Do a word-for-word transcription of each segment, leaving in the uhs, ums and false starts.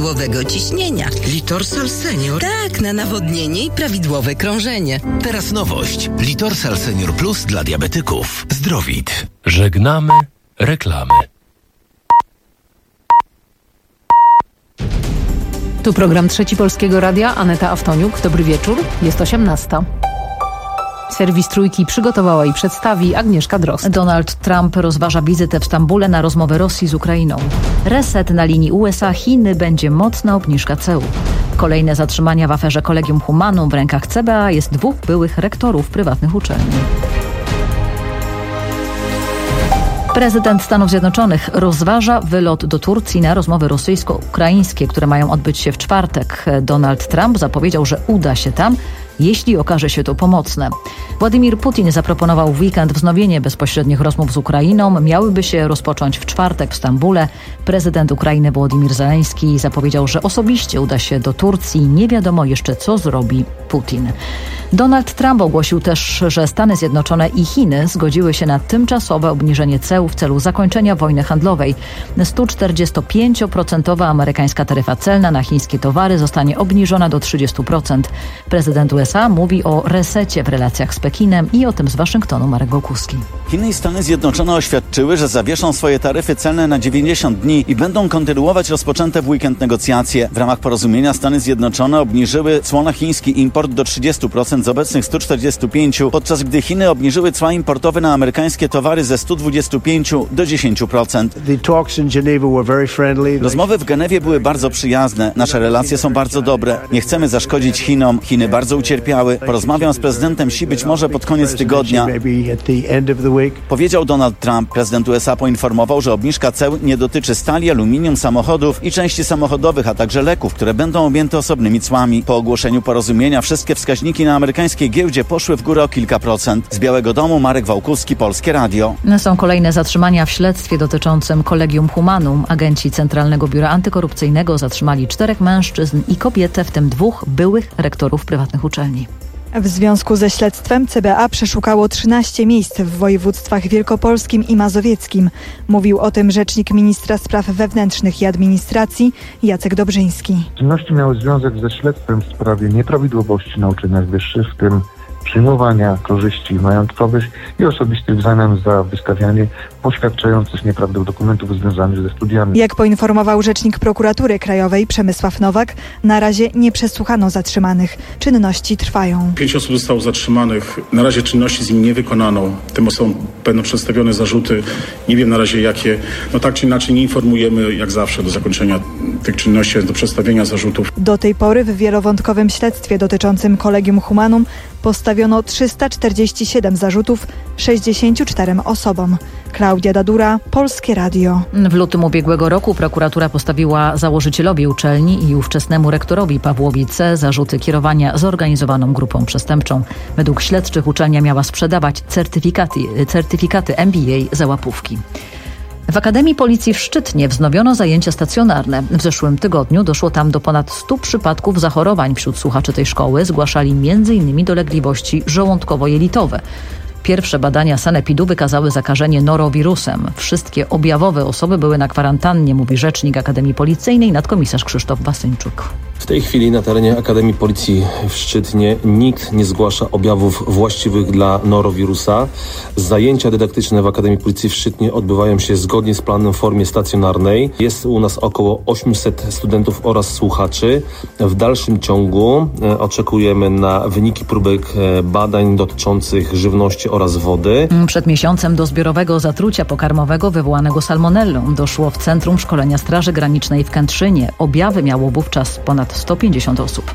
prawidłowego ciśnienia. Litorsal Senior? Tak, na nawodnienie i prawidłowe krążenie. Teraz nowość. Litorsal Senior Plus dla diabetyków. Zdrowit. Żegnamy reklamy. Tu program Trzeci Polskiego Radia. Aneta Aftoniuk. Dobry wieczór. Jest osiemnasta. Serwis Trójki przygotowała i przedstawi Agnieszka Drozd. Donald Trump rozważa wizytę w Stambule na rozmowę Rosji z Ukrainą. Reset na linii U S A Chiny, będzie mocna obniżka ceł. Kolejne zatrzymania w aferze Collegium Humanum. W rękach C B A jest dwóch byłych rektorów prywatnych uczelni. Prezydent Stanów Zjednoczonych rozważa wylot do Turcji na rozmowy rosyjsko-ukraińskie, które mają odbyć się w czwartek. Donald Trump zapowiedział, że uda się tam, jeśli okaże się to pomocne. Władimir Putin zaproponował w weekend wznowienie bezpośrednich rozmów z Ukrainą. Miałyby się rozpocząć w czwartek w Stambule. Prezydent Ukrainy Wołodymyr Zełenski zapowiedział, że osobiście uda się do Turcji. Nie wiadomo jeszcze, co zrobi Putin. Donald Trump ogłosił też, że Stany Zjednoczone i Chiny zgodziły się na tymczasowe obniżenie ceł w celu zakończenia wojny handlowej. sto czterdzieści pięć procent amerykańska taryfa celna na chińskie towary zostanie obniżona do trzydzieści procent. Prezydent U S A mówi o resecie w relacjach z Pekinem i o tym z Waszyngtonu Marek Wołkuski. Chiny i Stany Zjednoczone oświadczyły, że zawieszą swoje taryfy celne na dziewięćdziesiąt dni i będą kontynuować rozpoczęte w weekend negocjacje. W ramach porozumienia Stany Zjednoczone obniżyły cło na chiński import do trzydzieści procent z obecnych stu czterdziestu pięciu, podczas gdy Chiny obniżyły cła importowe na amerykańskie towary ze stu dwudziestu pięciu do dziesięciu procent. Rozmowy w Genewie były bardzo przyjazne. Nasze relacje są bardzo dobre. Nie chcemy zaszkodzić Chinom. Chiny bardzo ucierpiały. Porozmawiam z prezydentem Xi być może pod koniec tygodnia, powiedział Donald Trump. Prezydent U S A poinformował, że obniżka ceł nie dotyczy stali, aluminium, samochodów i części samochodowych, a także leków, które będą objęte osobnymi cłami. Po ogłoszeniu porozumienia wszystkie wskaźniki na amerykańskiej giełdzie poszły w górę o kilka procent. Z Białego Domu Marek Wołkuski, Polskie Radio. Są kolejne zatrzymania w śledztwie dotyczącym Collegium Humanum. Agenci Centralnego Biura Antykorupcyjnego zatrzymali czterech mężczyzn i kobietę, w tym dwóch byłych rektorów prywatnych uczelni. W związku ze śledztwem C B A przeszukało trzynaście miejsc w województwach wielkopolskim i mazowieckim. Mówił o tym rzecznik ministra spraw wewnętrznych i administracji Jacek Dobrzyński. Czynności miały związek ze śledztwem w sprawie nieprawidłowości na uczelniach wyższych, w tym przyjmowania korzyści majątkowych i osobistych w zamian za wystawianie poświadczających nieprawdę dokumentów związanych ze studiami. Jak poinformował rzecznik prokuratury krajowej Przemysław Nowak, na razie nie przesłuchano zatrzymanych. Czynności trwają. Pięć osób zostało zatrzymanych. Na razie czynności z nimi nie wykonano. Tym osobom będą przedstawione zarzuty. Nie wiem na razie jakie. No tak czy inaczej nie informujemy jak zawsze do zakończenia tych czynności, do przedstawienia zarzutów. Do tej pory w wielowątkowym śledztwie dotyczącym Collegium Humanum postawiono trzysta czterdzieści siedem zarzutów sześćdziesięciu czterem osobom. Klaudia Dadura, Polskie Radio. W lutym ubiegłego roku prokuratura postawiła założycielowi uczelni i ówczesnemu rektorowi Pawłowi C. zarzuty kierowania zorganizowaną grupą przestępczą. Według śledczych uczelnia miała sprzedawać certyfikaty, certyfikaty M B A za łapówki. W Akademii Policji w Szczytnie wznowiono zajęcia stacjonarne. W zeszłym tygodniu doszło tam do ponad stu przypadków zachorowań wśród słuchaczy tej szkoły. Zgłaszali między innymi dolegliwości żołądkowo-jelitowe. Pierwsze badania sanepidu wykazały zakażenie norowirusem. Wszystkie objawowe osoby były na kwarantannie, mówi rzecznik Akademii Policyjnej nadkomisarz Krzysztof Basyńczuk. W tej chwili na terenie Akademii Policji w Szczytnie nikt nie zgłasza objawów właściwych dla norowirusa. Zajęcia dydaktyczne w Akademii Policji w Szczytnie odbywają się zgodnie z planem w formie stacjonarnej. Jest u nas około osiemset studentów oraz słuchaczy. W dalszym ciągu oczekujemy na wyniki próbek badań dotyczących żywności oraz wody. Przed miesiącem do zbiorowego zatrucia pokarmowego wywołanego salmonellą doszło w Centrum Szkolenia Straży Granicznej w Kętrzynie. Objawy miało wówczas ponad sto pięćdziesiąt osób.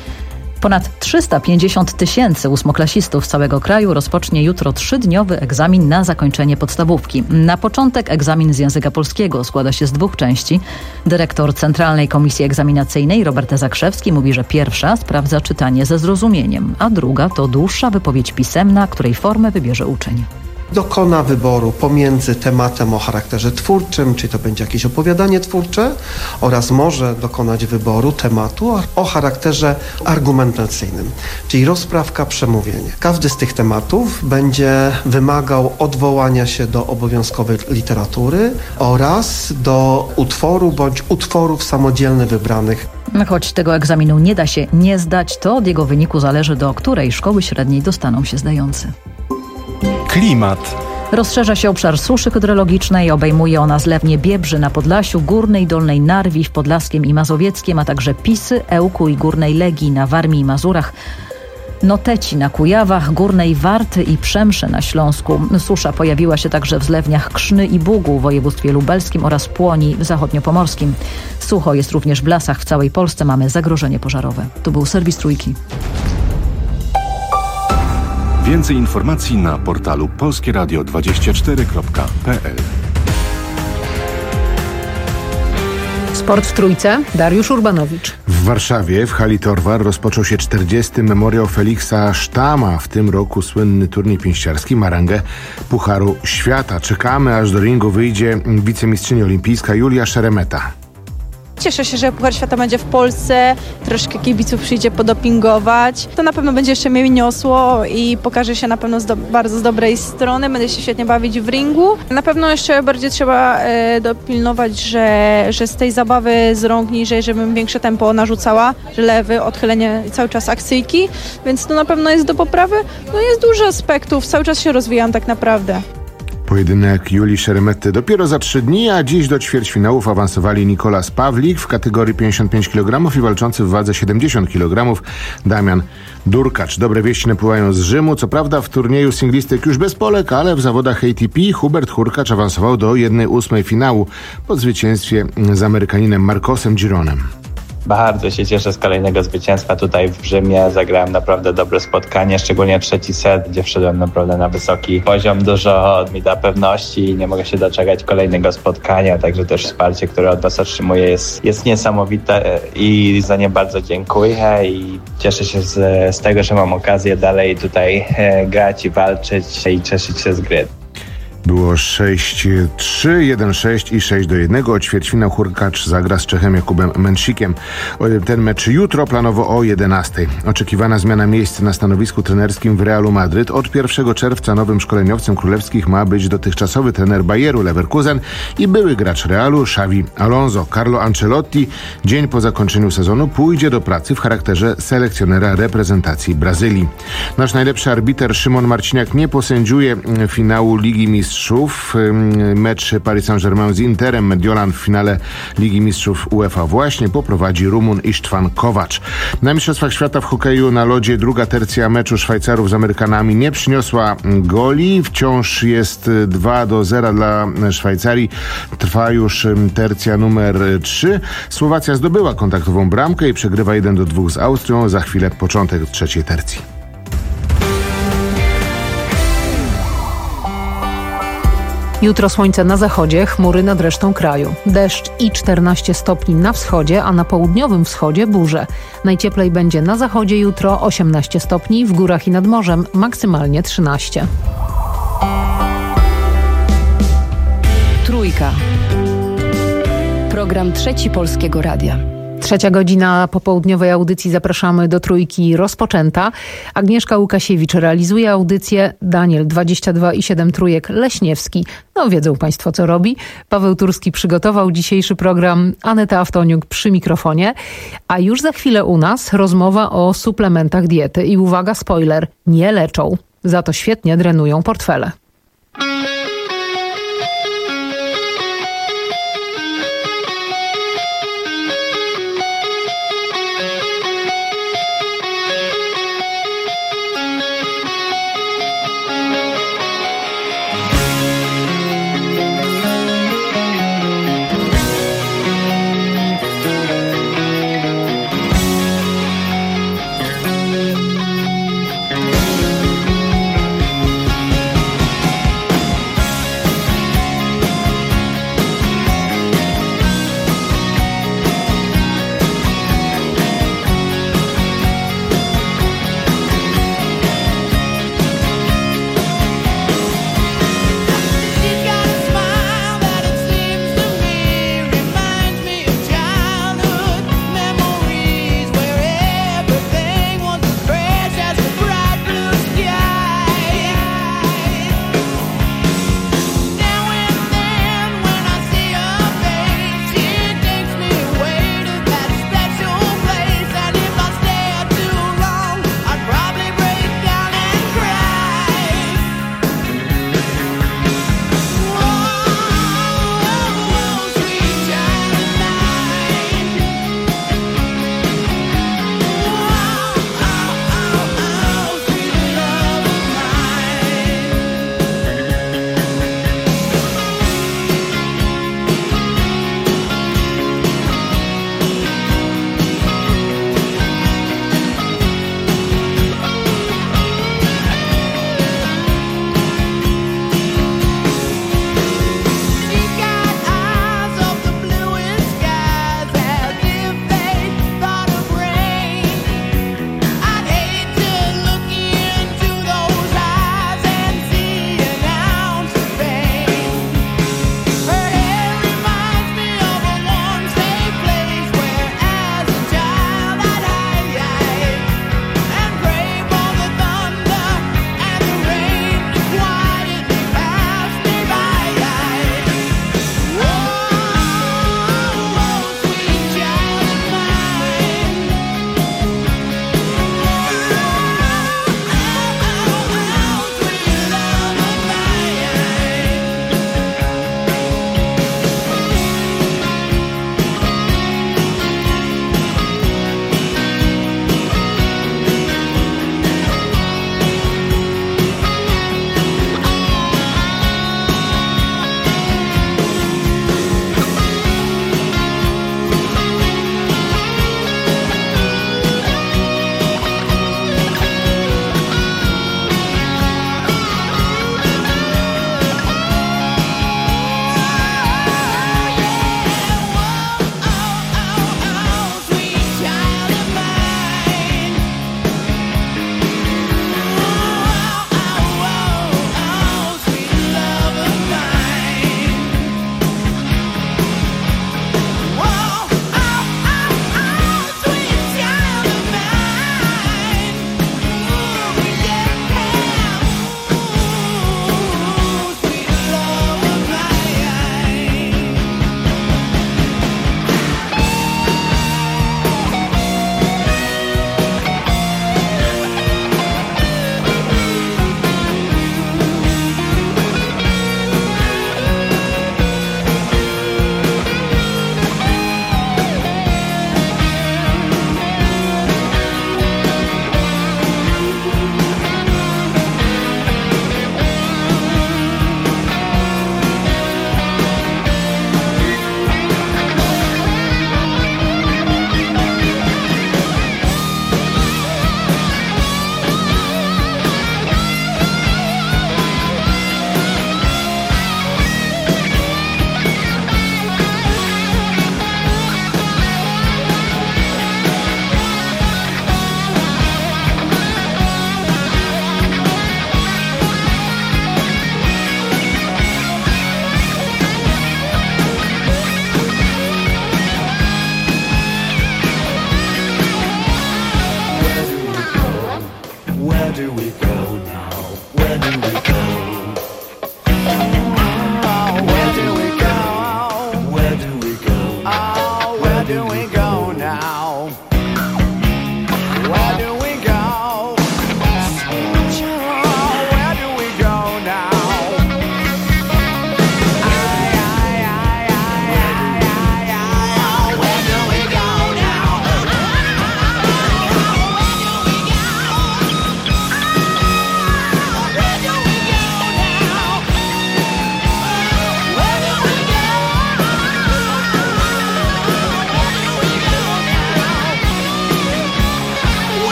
Ponad trzysta pięćdziesiąt tysięcy ósmoklasistów z całego kraju rozpocznie jutro trzydniowy egzamin na zakończenie podstawówki. Na początek egzamin z języka polskiego składa się z dwóch części. Dyrektor Centralnej Komisji Egzaminacyjnej Robert Zakrzewski mówi, że pierwsza sprawdza czytanie ze zrozumieniem, a druga to dłuższa wypowiedź pisemna, której formę wybierze uczeń. dokona wyboru pomiędzy tematem o charakterze twórczym, czy to będzie jakieś opowiadanie twórcze, oraz może dokonać wyboru tematu o charakterze argumentacyjnym, czyli rozprawka, przemówienie. Każdy z tych tematów będzie wymagał odwołania się do obowiązkowej literatury oraz do utworu bądź utworów samodzielnie wybranych. Choć tego egzaminu nie da się nie zdać, to od jego wyniku zależy, do której szkoły średniej dostaną się zdający. Klimat. Rozszerza się obszar suszy hydrologicznej, obejmuje ona zlewnie Biebrzy na Podlasiu, Górnej i Dolnej Narwi w Podlaskiem i Mazowieckiem, a także Pisy, Ełku i Górnej Legii na Warmii i Mazurach, Noteci na Kujawach, Górnej Warty i Przemszy na Śląsku. Susza pojawiła się także w zlewniach Krzny i Bugu w województwie lubelskim oraz Płoni w zachodniopomorskim. Sucho jest również w lasach w całej Polsce, mamy zagrożenie pożarowe. To był serwis Trójki. Więcej informacji na portalu polskie radio dwadzieścia cztery kropka p l. Sport w Trójce, Dariusz Urbanowicz. W Warszawie w hali Torwar rozpoczął się czterdziesty memoriał Feliksa Sztama. W tym roku słynny turniej pięściarski ma rangę Pucharu Świata. Czekamy, aż do ringu wyjdzie wicemistrzyni olimpijska Julia Szeremeta. Cieszę się, że Puchar Świata będzie w Polsce, troszkę kibiców przyjdzie podopingować. To na pewno będzie jeszcze mnie niosło i pokaże się na pewno z do, bardzo z dobrej strony. Będę się świetnie bawić w ringu. Na pewno jeszcze bardziej trzeba e, dopilnować, że, że z tej zabawy z rąk niżej, żebym większe tempo narzucała, że lewy, odchylenie cały czas akcyjki, więc to na pewno jest do poprawy. No jest dużo aspektów, cały czas się rozwijam tak naprawdę. Pojedynek Julii Szeremety dopiero za trzy dni, a dziś do ćwierćfinałów awansowali Nikolas Pawlik w kategorii pięćdziesiąt pięć kilogramów i walczący w wadze siedemdziesiąt kilogramów Damian Durkacz. Dobre wieści napływają z Rzymu. Co prawda w turnieju singlistek już bez Polek, ale w zawodach A T P Hubert Hurkacz awansował do jednej ósmej finału po zwycięstwie z Amerykaninem Marcosem Gironem. Bardzo się cieszę z kolejnego zwycięstwa tutaj w Rzymie. Zagrałem naprawdę dobre spotkanie, szczególnie trzeci set, gdzie wszedłem naprawdę na wysoki poziom. Dużo mi da pewności i nie mogę się doczekać kolejnego spotkania, także też wsparcie, które od Was otrzymuję jest, jest niesamowite i za nie bardzo dziękuję i cieszę się z, z tego, że mam okazję dalej tutaj grać i walczyć i cieszyć się z gry. Było sześć trzy, jeden sześć i sześć do jednego. O ćwierćfinał Hurkacz zagra z Czechem Jakubem Męcikiem. Ten mecz jutro, planowo o jedenastej. Oczekiwana zmiana miejsc na stanowisku trenerskim w Realu Madryt. Od pierwszego czerwca nowym szkoleniowcem królewskich ma być dotychczasowy trener Bayeru Leverkusen i były gracz Realu Xavi Alonso. Carlo Ancelotti dzień po zakończeniu sezonu pójdzie do pracy w charakterze selekcjonera reprezentacji Brazylii. Nasz najlepszy arbiter Szymon Marciniak nie posędziuje finału Ligi Mistrzów. Mecz Paris Saint-Germain z Interem Mediolan w finale Ligi Mistrzów UEFA właśnie poprowadzi Rumun Ištvan Kovač. Na Mistrzostwach Świata w hokeju na lodzie druga tercja meczu Szwajcarów z Amerykanami nie przyniosła goli. Wciąż jest dwa do zera dla Szwajcarii. Trwa już tercja numer trzy. Słowacja zdobyła kontaktową bramkę i przegrywa jeden do dwóch z Austrią. Za chwilę początek trzeciej tercji. Jutro słońce na zachodzie, chmury nad resztą kraju. Deszcz i czternaście stopni na wschodzie, a na południowym wschodzie burze. Najcieplej będzie na zachodzie jutro osiemnaście stopni, w górach i nad morzem maksymalnie trzynaście. Trójka. Program Trzeci Polskiego Radia. Trzecia godzina popołudniowej audycji, zapraszamy do Trójki rozpoczęta. Agnieszka Łukasiewicz realizuje audycję, Daniel dwadzieścia dwa i siedem trójek Leśniewski. No wiedzą Państwo, co robi. Paweł Turski przygotował dzisiejszy program, Aneta Aftoniuk przy mikrofonie. A już za chwilę u nas rozmowa o suplementach diety. I uwaga, spoiler, nie leczą. Za to świetnie drenują portfele.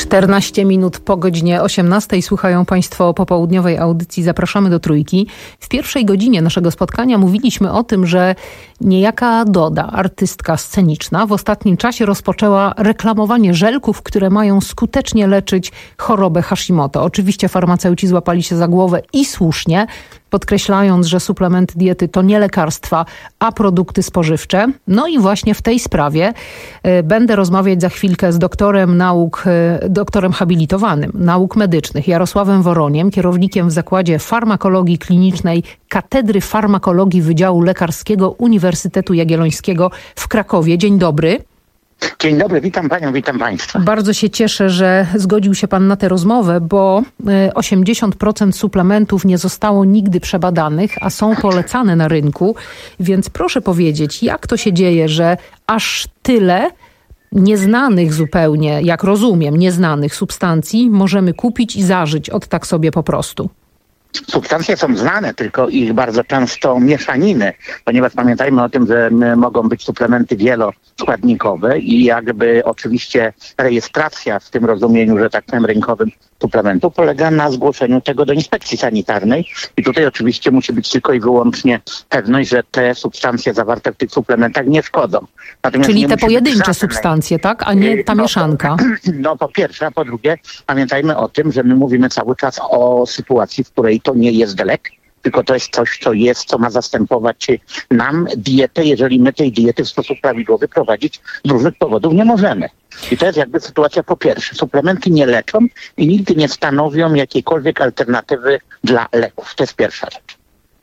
czternaście minut po godzinie osiemnastej słuchają Państwo popołudniowej audycji Zapraszamy do Trójki. W pierwszej godzinie naszego spotkania mówiliśmy o tym, że niejaka Doda, artystka sceniczna, w ostatnim czasie rozpoczęła reklamowanie żelków, które mają skutecznie leczyć chorobę Hashimoto. Oczywiście farmaceuci złapali się za głowę i słusznie, podkreślając, że suplementy diety to nie lekarstwa, a produkty spożywcze. No i właśnie w tej sprawie y, będę rozmawiać za chwilkę z doktorem nauk, y, doktorem habilitowanym nauk medycznych Jarosławem Woroniem, kierownikiem w Zakładzie Farmakologii Klinicznej Katedry Farmakologii Wydziału Lekarskiego Uniwersytetu Jagiellońskiego w Krakowie. Dzień dobry. Dzień dobry, witam panią, witam państwa. Bardzo się cieszę, że zgodził się pan na tę rozmowę, bo osiemdziesiąt procent suplementów nie zostało nigdy przebadanych, a są polecane na rynku. Więc proszę powiedzieć, jak to się dzieje, że aż tyle nieznanych zupełnie, jak rozumiem, nieznanych substancji możemy kupić i zażyć od tak sobie po prostu? Substancje są znane, tylko ich bardzo często mieszaniny, ponieważ pamiętajmy o tym, że mogą być suplementy wieloskładnikowe i jakby oczywiście rejestracja w tym rozumieniu, że tak powiem rynkowym suplementu polega na zgłoszeniu tego do inspekcji sanitarnej i tutaj oczywiście musi być tylko i wyłącznie pewność, że te substancje zawarte w tych suplementach nie szkodzą. Natomiast Czyli nie te pojedyncze żadnej substancje, tak? A nie ta no, mieszanka. No po pierwsze, a po drugie pamiętajmy o tym, że my mówimy cały czas o sytuacji, w której to nie jest lek, tylko to jest coś, co jest, co ma zastępować nam dietę, jeżeli my tej diety w sposób prawidłowy prowadzić z różnych powodów nie możemy. I to jest jakby sytuacja po pierwsze. Suplementy nie leczą i nigdy nie stanowią jakiejkolwiek alternatywy dla leków. To jest pierwsza rzecz.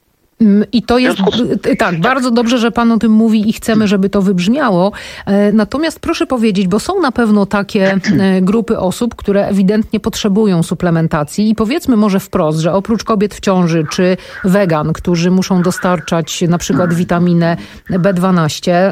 I to jest, tak, bardzo dobrze, że pan o tym mówi i chcemy, żeby to wybrzmiało. Natomiast proszę powiedzieć, bo są na pewno takie grupy osób, które ewidentnie potrzebują suplementacji i powiedzmy może wprost, że oprócz kobiet w ciąży czy wegan, którzy muszą dostarczać na przykład witaminę B dwanaście,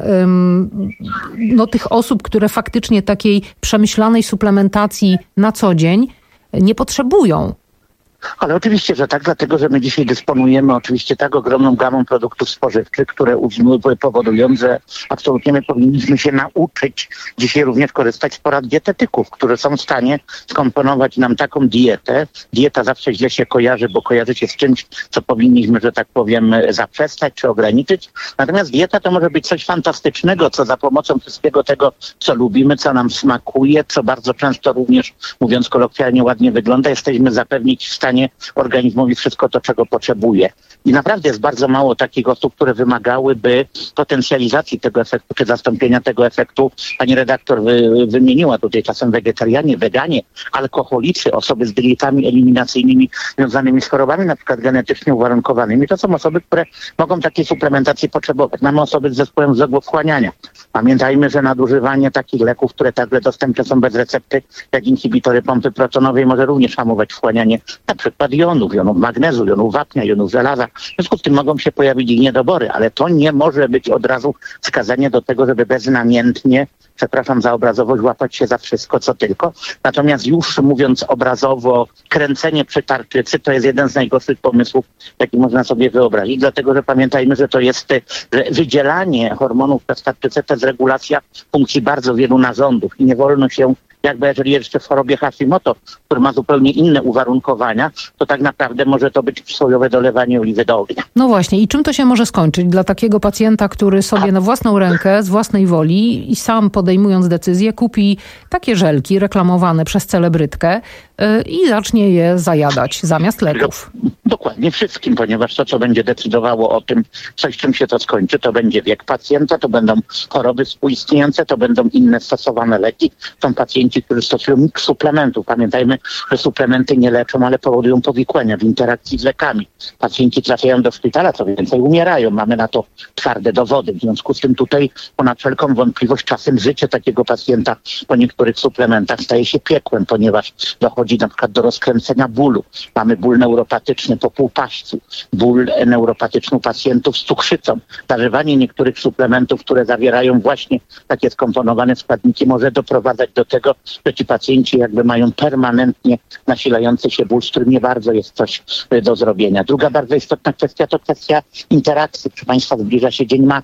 no tych osób, które faktycznie takiej przemyślanej suplementacji na co dzień nie potrzebują. Ale oczywiście, że tak, dlatego, że my dzisiaj dysponujemy oczywiście tak ogromną gamą produktów spożywczych, które powodują, że absolutnie my powinniśmy się nauczyć dzisiaj również korzystać z porad dietetyków, którzy są w stanie skomponować nam taką dietę. Dieta zawsze źle się kojarzy, bo kojarzy się z czymś, co powinniśmy, że tak powiem, zaprzestać czy ograniczyć. Natomiast dieta to może być coś fantastycznego, co za pomocą wszystkiego tego, co lubimy, co nam smakuje, co bardzo często również, mówiąc kolokwialnie, ładnie wygląda, jesteśmy zapewnić w stanie organizmowi wszystko to, czego potrzebuje. I naprawdę jest bardzo mało takich osób, które wymagałyby potencjalizacji tego efektu, czy zastąpienia tego efektu. Pani redaktor wy, wymieniła tutaj czasem wegetarianie, weganie, alkoholicy, osoby z dietami eliminacyjnymi związanymi z chorobami, na przykład genetycznie uwarunkowanymi. To są osoby, które mogą takiej suplementacji potrzebować. Mamy osoby z zespołem zagłowchłaniania. Pamiętajmy, że nadużywanie takich leków, które także dostępne są bez recepty, jak inhibitory pompy protonowej, może również hamować wchłanianie na przykład jonów, jonów magnezu, jonów wapnia, jonów żelaza. W związku z tym mogą się pojawić ich niedobory, ale to nie może być od razu wskazanie do tego, żeby beznamiętnie, przepraszam za obrazowość, łapać się za wszystko, co tylko. Natomiast już mówiąc obrazowo, kręcenie przy tarczycy to jest jeden z najgorszych pomysłów, jaki można sobie wyobrazić, dlatego że pamiętajmy, że to jest że wydzielanie hormonów przez tarczycę, to jest regulacja funkcji bardzo wielu narządów i nie wolno się jakby jeżeli jeszcze w chorobie Hashimoto, który ma zupełnie inne uwarunkowania, to tak naprawdę może to być przysłowiowe dolewanie oliwy do ognia. No właśnie. I czym to się może skończyć dla takiego pacjenta, który sobie na własną rękę, z własnej woli i sam podejmując decyzję, kupi takie żelki reklamowane przez celebrytkę yy, i zacznie je zajadać zamiast leków? Dokładnie wszystkim, ponieważ to, co będzie decydowało o tym, coś czym się to skończy, to będzie wiek pacjenta, to będą choroby współistniejące, to będą inne stosowane leki. Są pacjenci, którzy stosują miks suplementów. Pamiętajmy, że suplementy nie leczą, ale powodują powikłania w interakcji z lekami. Pacjenci trafiają do szpitala, co więcej umierają. Mamy na to twarde dowody. W związku z tym tutaj ponad wszelką wątpliwość czasem życie takiego pacjenta po niektórych suplementach staje się piekłem, ponieważ dochodzi na przykład do rozkręcenia bólu. Mamy ból neuropatyczny po półpaścu, ból neuropatyczny u pacjentów z cukrzycą. Zażywanie niektórych suplementów, które zawierają właśnie takie skomponowane składniki, może doprowadzać do tego, że ci pacjenci jakby mają permanentnie nasilający się ból, z którym nie bardzo jest coś do zrobienia. Druga bardzo istotna kwestia to kwestia interakcji. Proszę Państwa, zbliża się Dzień Matki.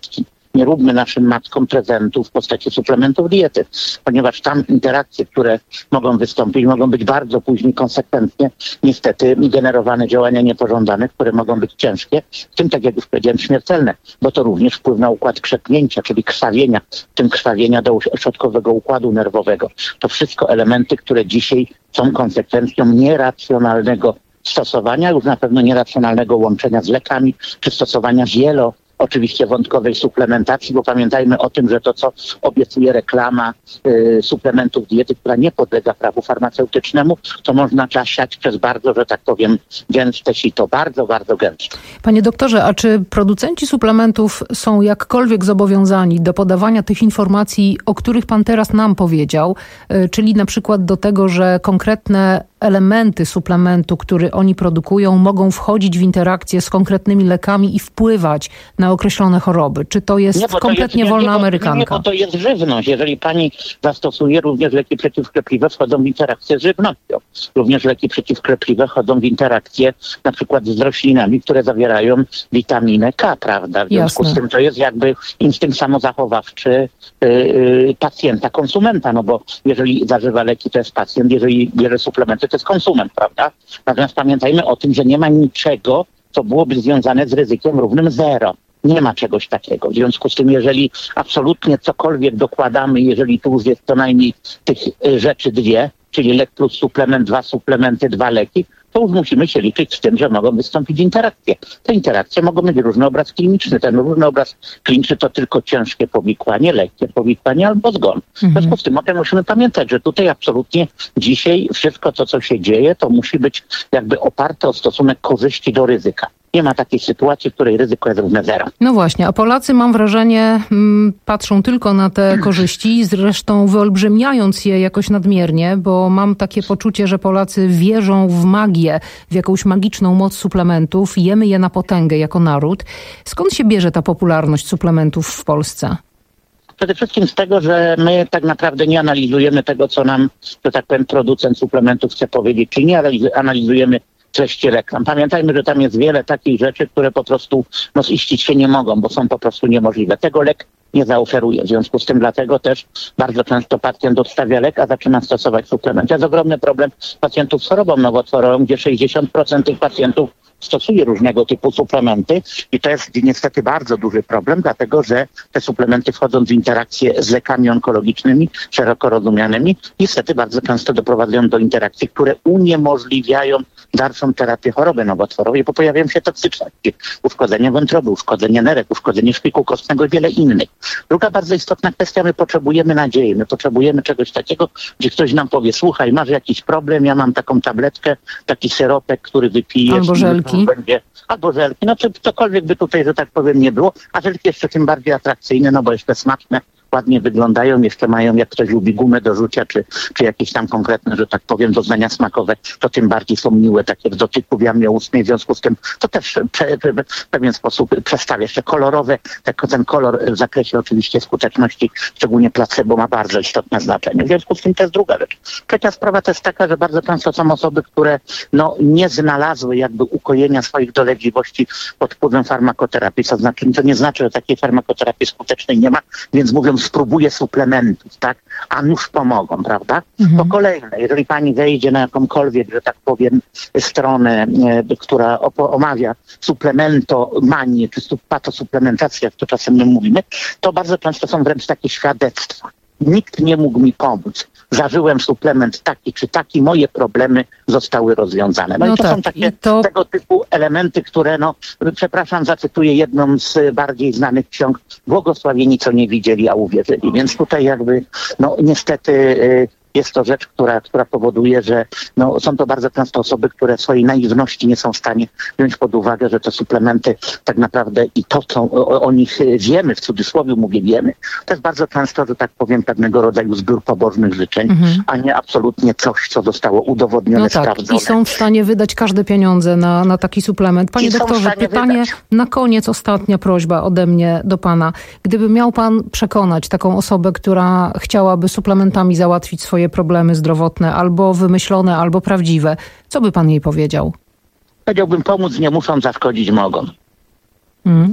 nie róbmy naszym matkom prezentów w postaci suplementów diety, ponieważ tam interakcje, które mogą wystąpić, mogą być bardzo później konsekwentnie niestety generowane działania niepożądane, które mogą być ciężkie, w tym, tak jak już powiedziałem, śmiertelne, bo to również wpływ na układ krzepnięcia, czyli krwawienia, w tym krwawienia do środkowego układu nerwowego. To wszystko elementy, które dzisiaj są konsekwencją nieracjonalnego stosowania, już na pewno nieracjonalnego łączenia z lekami, czy stosowania wielo, oczywiście wątkowej suplementacji, bo pamiętajmy o tym, że to, co obiecuje reklama y, suplementów diety, która nie podlega prawu farmaceutycznemu, to można siać przez bardzo, że tak powiem, gęste sito. Bardzo, bardzo gęste. Panie doktorze, a czy producenci suplementów są jakkolwiek zobowiązani do podawania tych informacji, o których pan teraz nam powiedział, y, czyli na przykład do tego, że konkretne elementy suplementu, który oni produkują, mogą wchodzić w interakcję z konkretnymi lekami i wpływać na określone choroby? Czy to jest nie, kompletnie jest, wolna nie, amerykanka? Nie, bo to jest żywność. Jeżeli pani zastosuje, również leki przeciwsklepliwe wchodzą w interakcję z żywnością. Również leki przeciwsklepliwe wchodzą w interakcję na przykład z roślinami, które zawierają witaminę K, prawda? W związku Jasne. z tym to jest jakby instynkt samozachowawczy yy, yy, pacjenta, konsumenta, no bo jeżeli zażywa leki, to jest pacjent, jeżeli bierze suplementy, to jest konsument, prawda? Natomiast pamiętajmy o tym, że nie ma niczego, co byłoby związane z ryzykiem równym zero. Nie ma czegoś takiego. W związku z tym, jeżeli absolutnie cokolwiek dokładamy, jeżeli tu już jest co najmniej tych rzeczy dwie, czyli lek plus suplement, dwa suplementy, dwa leki, to już musimy się liczyć z tym, że mogą wystąpić interakcje. Te interakcje mogą mieć różny obraz kliniczny. Ten różny obraz kliniczny to tylko ciężkie powikłanie, lekkie powikłanie albo zgon. Mhm. W związku z tym o tym musimy pamiętać, że tutaj absolutnie dzisiaj wszystko to, co się dzieje, to musi być jakby oparte o stosunek korzyści do ryzyka. Nie ma takiej sytuacji, w której ryzyko jest równe zero. No właśnie, a Polacy, mam wrażenie, m, patrzą tylko na te korzyści, zresztą wyolbrzymiając je jakoś nadmiernie, bo mam takie poczucie, że Polacy wierzą w magię, w jakąś magiczną moc suplementów, jemy je na potęgę jako naród. Skąd się bierze ta popularność suplementów w Polsce? Przede wszystkim z tego, że my tak naprawdę nie analizujemy tego, co nam, że tak powiem, producent suplementów chce powiedzieć, czy nie analizujemy treści reklam. Pamiętajmy, że tam jest wiele takich rzeczy, które po prostu no, ziścić się nie mogą, bo są po prostu niemożliwe. Tego lek nie zaoferuje. W związku z tym dlatego też bardzo często pacjent odstawia lek, a zaczyna stosować suplement. To jest ogromny problem pacjentów z chorobą nowotworową, gdzie sześćdziesiąt procent tych pacjentów stosuje różnego typu suplementy i to jest niestety bardzo duży problem, dlatego że te suplementy wchodzą w interakcje z lekami onkologicznymi, szeroko rozumianymi, niestety bardzo często doprowadzają do interakcji, które uniemożliwiają dalszą terapię choroby nowotworowej, bo pojawiają się toksyczności, uszkodzenie wątroby, uszkodzenie nerek, uszkodzenie szpiku kostnego i wiele innych. Druga bardzo istotna kwestia, my potrzebujemy nadziei, my potrzebujemy czegoś takiego, gdzie ktoś nam powie, słuchaj, masz jakiś problem, ja mam taką tabletkę, taki syropek, który wypijesz. Albo żelki. Będzie, albo żelki, no czy cokolwiek by tutaj, że tak powiem, nie było, a żelki jeszcze tym bardziej atrakcyjne, no bo jeszcze smaczne, ładnie wyglądają, jeszcze mają, jak ktoś lubi gumę do rzucia, czy, czy jakieś tam konkretne, że tak powiem, doznania smakowe, to tym bardziej są miłe, takie w dotyku, w jamie ustnej, w związku z tym to też prze, w pewien sposób przedstawia. Jeszcze kolorowe, tak, ten kolor w zakresie oczywiście skuteczności, szczególnie placebo, ma bardzo istotne znaczenie. W związku z tym to jest druga rzecz. Trzecia sprawa to jest taka, że bardzo często są osoby, które no, nie znalazły jakby ukojenia swoich dolegliwości pod wpływem farmakoterapii, to znaczy, to nie znaczy, że takiej farmakoterapii skutecznej nie ma, więc mówią, spróbuję suplementów, tak, a nuż pomogą, prawda? Mhm. Po kolejne, jeżeli pani wejdzie na jakąkolwiek, że tak powiem, stronę, e, która opo- omawia suplementomanię, czy patosuplementację, jak to czasem my mówimy, to bardzo często są wręcz takie świadectwa. Nikt nie mógł mi pomóc. Zażyłem suplement taki czy taki, moje problemy zostały rozwiązane. No, no i to tak, są takie to... tego typu elementy, które, no, przepraszam, zacytuję jedną z bardziej znanych ksiąg, błogosławieni, co nie widzieli, a uwierzyli. Więc tutaj jakby, no niestety... Yy, jest to rzecz, która, która powoduje, że no, są to bardzo często osoby, które w swojej naiwności nie są w stanie wziąć pod uwagę, że te suplementy tak naprawdę i to, co o, o nich wiemy, w cudzysłowie mówię wiemy, to jest bardzo często, że tak powiem, pewnego rodzaju zbiór pobożnych życzeń, mhm. a nie absolutnie coś, co zostało udowodnione, no tak, sprawdzone. I są w stanie wydać każde pieniądze na, na taki suplement. Panie doktorze, pytanie wydać. Na koniec, ostatnia prośba ode mnie do pana. Gdyby miał pan przekonać taką osobę, która chciałaby suplementami załatwić swoje problemy zdrowotne, albo wymyślone, albo prawdziwe. Co by pan jej powiedział? Powiedziałbym, pomóc nie muszą, zaszkodzić mogą. Mm.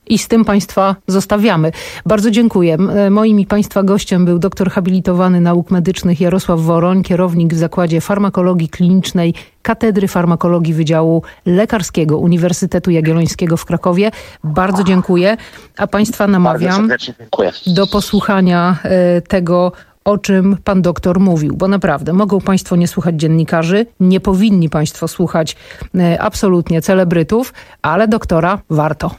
I z tym Państwa zostawiamy. Bardzo dziękuję. Moim i Państwa gościem był doktor habilitowany nauk medycznych Jarosław Woroń, kierownik w Zakładzie Farmakologii Klinicznej Katedry Farmakologii Wydziału Lekarskiego Uniwersytetu Jagiellońskiego w Krakowie. Bardzo dziękuję. A Państwa namawiam do posłuchania tego, o czym pan doktor mówił, bo naprawdę mogą Państwo nie słuchać dziennikarzy, nie powinni Państwo słuchać absolutnie celebrytów, ale doktora warto.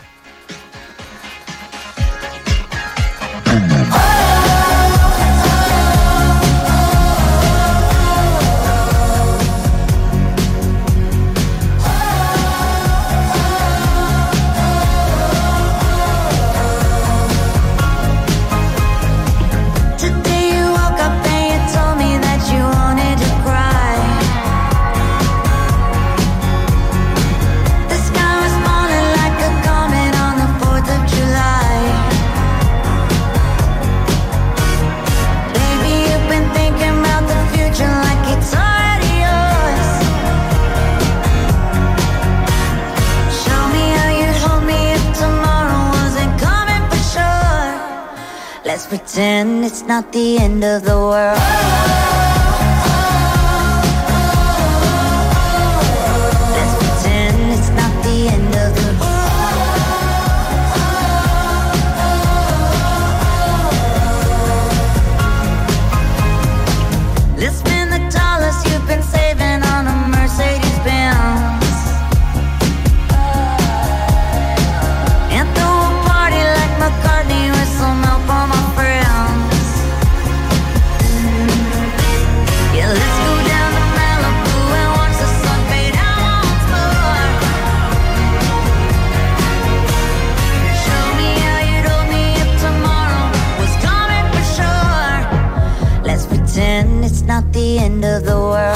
Let's pretend it's not the end of the world. Let's pretend it's not the end of the world. Let's spend the dollars you've been saving on a Mercedes Benz and throw a party like McCartney with some help from my friends. Yeah, let's go down to Malibu and watch the sun fade out once more. Show me how you'd hold me if tomorrow was coming for sure. Let's pretend it's not the end of the world.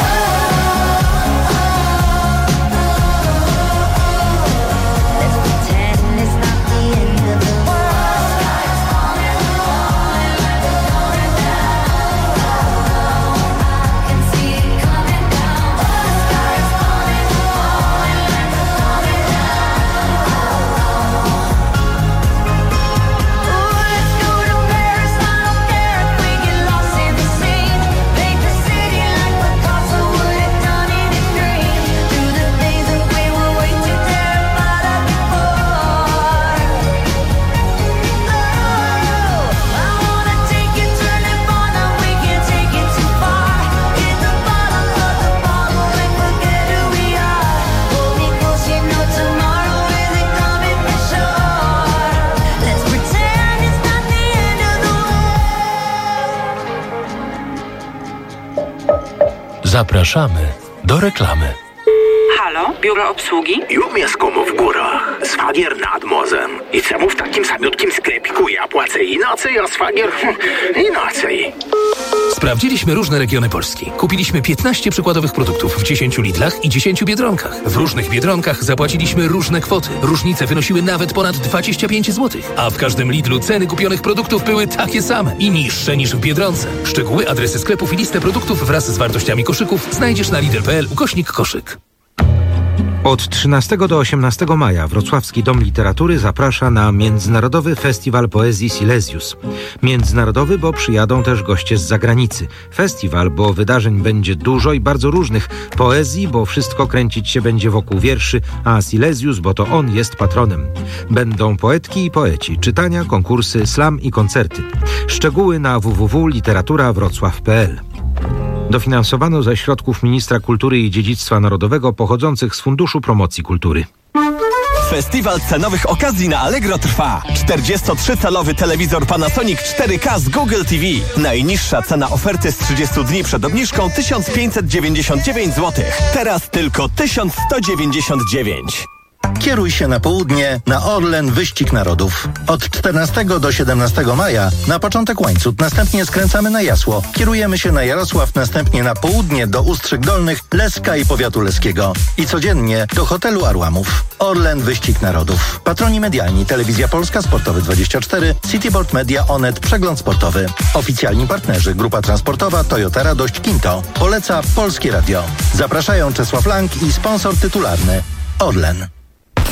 Zapraszamy do reklamy. Halo, biuro obsługi? Ja mieszkam w górach, szwagier nad morzem. I czemu w takim samiutkim sklepiku ja płacę inaczej, a szwagier inaczej? Sprawdziliśmy różne regiony Polski. Kupiliśmy piętnaście przykładowych produktów w dziesięciu Lidlach i dziesięciu Biedronkach. W różnych Biedronkach zapłaciliśmy różne kwoty. Różnice wynosiły nawet ponad dwadzieścia pięć złotych. A w każdym Lidlu ceny kupionych produktów były takie same i niższe niż w Biedronce. Szczegóły, adresy sklepów i listę produktów wraz z wartościami koszyków znajdziesz na lidl kropka p l ukośnik koszyk. Od trzynastego do osiemnastego maja Wrocławski Dom Literatury zaprasza na Międzynarodowy Festiwal Poezji Silesius. Międzynarodowy, bo przyjadą też goście z zagranicy. Festiwal, bo wydarzeń będzie dużo i bardzo różnych. Poezji, bo wszystko kręcić się będzie wokół wierszy, a Silesius, bo to on jest patronem. Będą poetki i poeci, czytania, konkursy, slam i koncerty. Szczegóły na w w w kropka literatura wrocław kropka p l. Dofinansowano ze środków Ministra Kultury i Dziedzictwa Narodowego pochodzących z Funduszu Promocji Kultury. Festiwal cenowych okazji na Allegro trwa. czterdziestotrzy-calowy telewizor Panasonic cztery K z Google T V. Najniższa cena oferty z trzydziestu dni przed obniżką tysiąc pięćset dziewięćdziesiąt dziewięć złotych. Teraz tylko tysiąc sto dziewięćdziesiąt dziewięć. Kieruj się na południe na Orlen Wyścig Narodów. Od czternastego do siedemnastego maja na początek Łańcut, następnie skręcamy na Jasło. Kierujemy się na Jarosław, następnie na południe do Ustrzyk Dolnych, Leska i powiatu leskiego. I codziennie do hotelu Arłamów. Orlen Wyścig Narodów. Patroni medialni: Telewizja Polska, Sportowy dwadzieścia cztery, Cityboard Media, Onet, Przegląd Sportowy. Oficjalni partnerzy: Grupa Transportowa, Toyota Radość, Kinto. Poleca Polskie Radio. Zapraszają Czesław Lang i sponsor tytularny Orlen.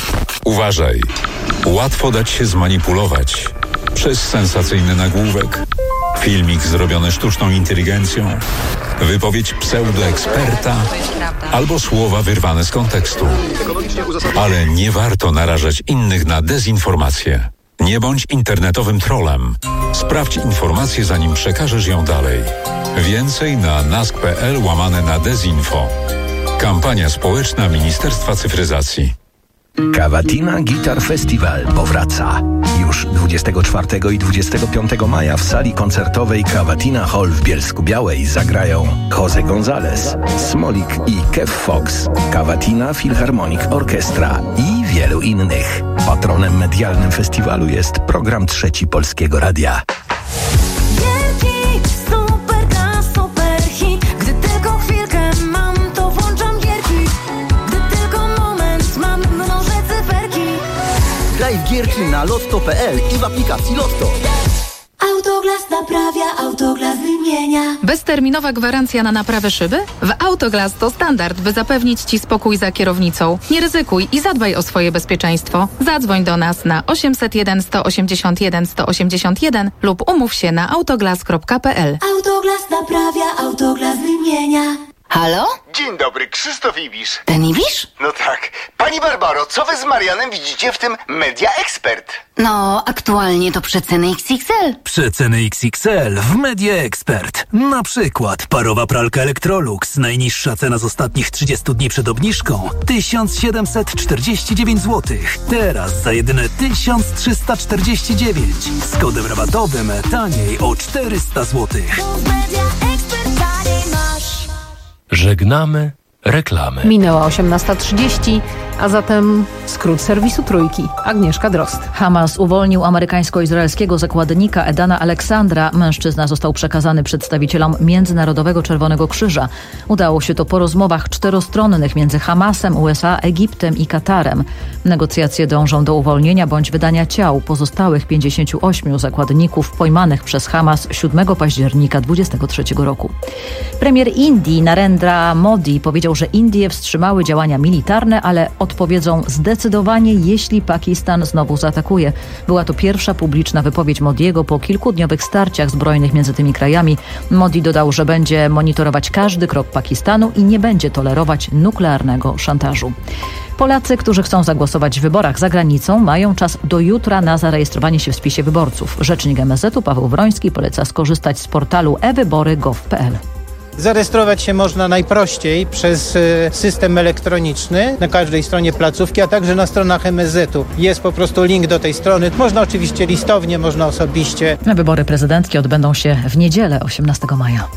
Uważaj, łatwo dać się zmanipulować przez sensacyjny nagłówek, filmik zrobiony sztuczną inteligencją, wypowiedź pseudoeksperta albo słowa wyrwane z kontekstu. Ale nie warto narażać innych na dezinformację. Nie bądź internetowym trollem. Sprawdź informację, zanim przekażesz ją dalej. Więcej na nask.pl łamane na dezinfo. Kampania społeczna Ministerstwa Cyfryzacji. Cavatina Guitar Festival powraca. Już dwudziestego czwartego i dwudziestego piątego maja w sali koncertowej Cavatina Hall w Bielsku-Białej zagrają Jose González, Smolik i Kev Fox, Cavatina Philharmonic Orchestra i wielu innych. Patronem medialnym festiwalu jest program Trzeci Polskiego Radia. Graj w gierki na lotto kropka pe el i w aplikacji Lotto. Autoglas naprawia, Autoglas wymienia. Bezterminowa gwarancja na naprawę szyby? W Autoglas to standard, by zapewnić Ci spokój za kierownicą. Nie ryzykuj i zadbaj o swoje bezpieczeństwo. Zadzwoń do nas na osiemset jeden, sto osiemdziesiąt jeden, sto osiemdziesiąt jeden lub umów się na autoglas kropka pe el. Autoglas naprawia, Autoglas wymienia. Halo? Dzień dobry, Krzysztof Ibisz. Ten Ibisz? No tak. Pani Barbaro, co wy z Marianem widzicie w tym Media Expert? No, aktualnie to przeceny iks iks el. Przeceny iks iks el w Media Expert. Na przykład parowa pralka Electrolux. Najniższa cena z ostatnich trzydziestu dni przed obniżką tysiąc siedemset czterdzieści dziewięć złotych. Teraz za jedyne tysiąc trzysta czterdzieści dziewięć. Z kodem rabatowym taniej o czterysta złotych. Żegnamy reklamy. Minęła osiemnasta trzydzieści, a zatem skrót serwisu Trójki. Agnieszka Drozd. Hamas uwolnił amerykańsko-izraelskiego zakładnika Edana Aleksandra. Mężczyzna został przekazany przedstawicielom Międzynarodowego Czerwonego Krzyża. Udało się to po rozmowach czterostronnych między Hamasem, u es a, Egiptem i Katarem. Negocjacje dążą do uwolnienia bądź wydania ciał pozostałych pięćdziesięciu ośmiu zakładników pojmanych przez Hamas siódmego października dwudziestego trzeciego roku. Premier Indii Narendra Modi powiedział, że Indie wstrzymały działania militarne, ale odpowiedzą zdecydowanie, jeśli Pakistan znowu zaatakuje. Była to pierwsza publiczna wypowiedź Modiego po kilkudniowych starciach zbrojnych między tymi krajami. Modi dodał, że będzie monitorować każdy krok Pakistanu i nie będzie tolerować nuklearnego szantażu. Polacy, którzy chcą zagłosować w wyborach za granicą, mają czas do jutra na zarejestrowanie się w spisie wyborców. Rzecznik em es zetu Paweł Wroński poleca skorzystać z portalu e wybory kropka gov kropka pe el. Zarejestrować się można najprościej przez system elektroniczny na każdej stronie placówki, a także na stronach em es zetu. Jest po prostu link do tej strony. Można oczywiście listownie, można osobiście. Wybory prezydenckie odbędą się w niedzielę osiemnastego maja.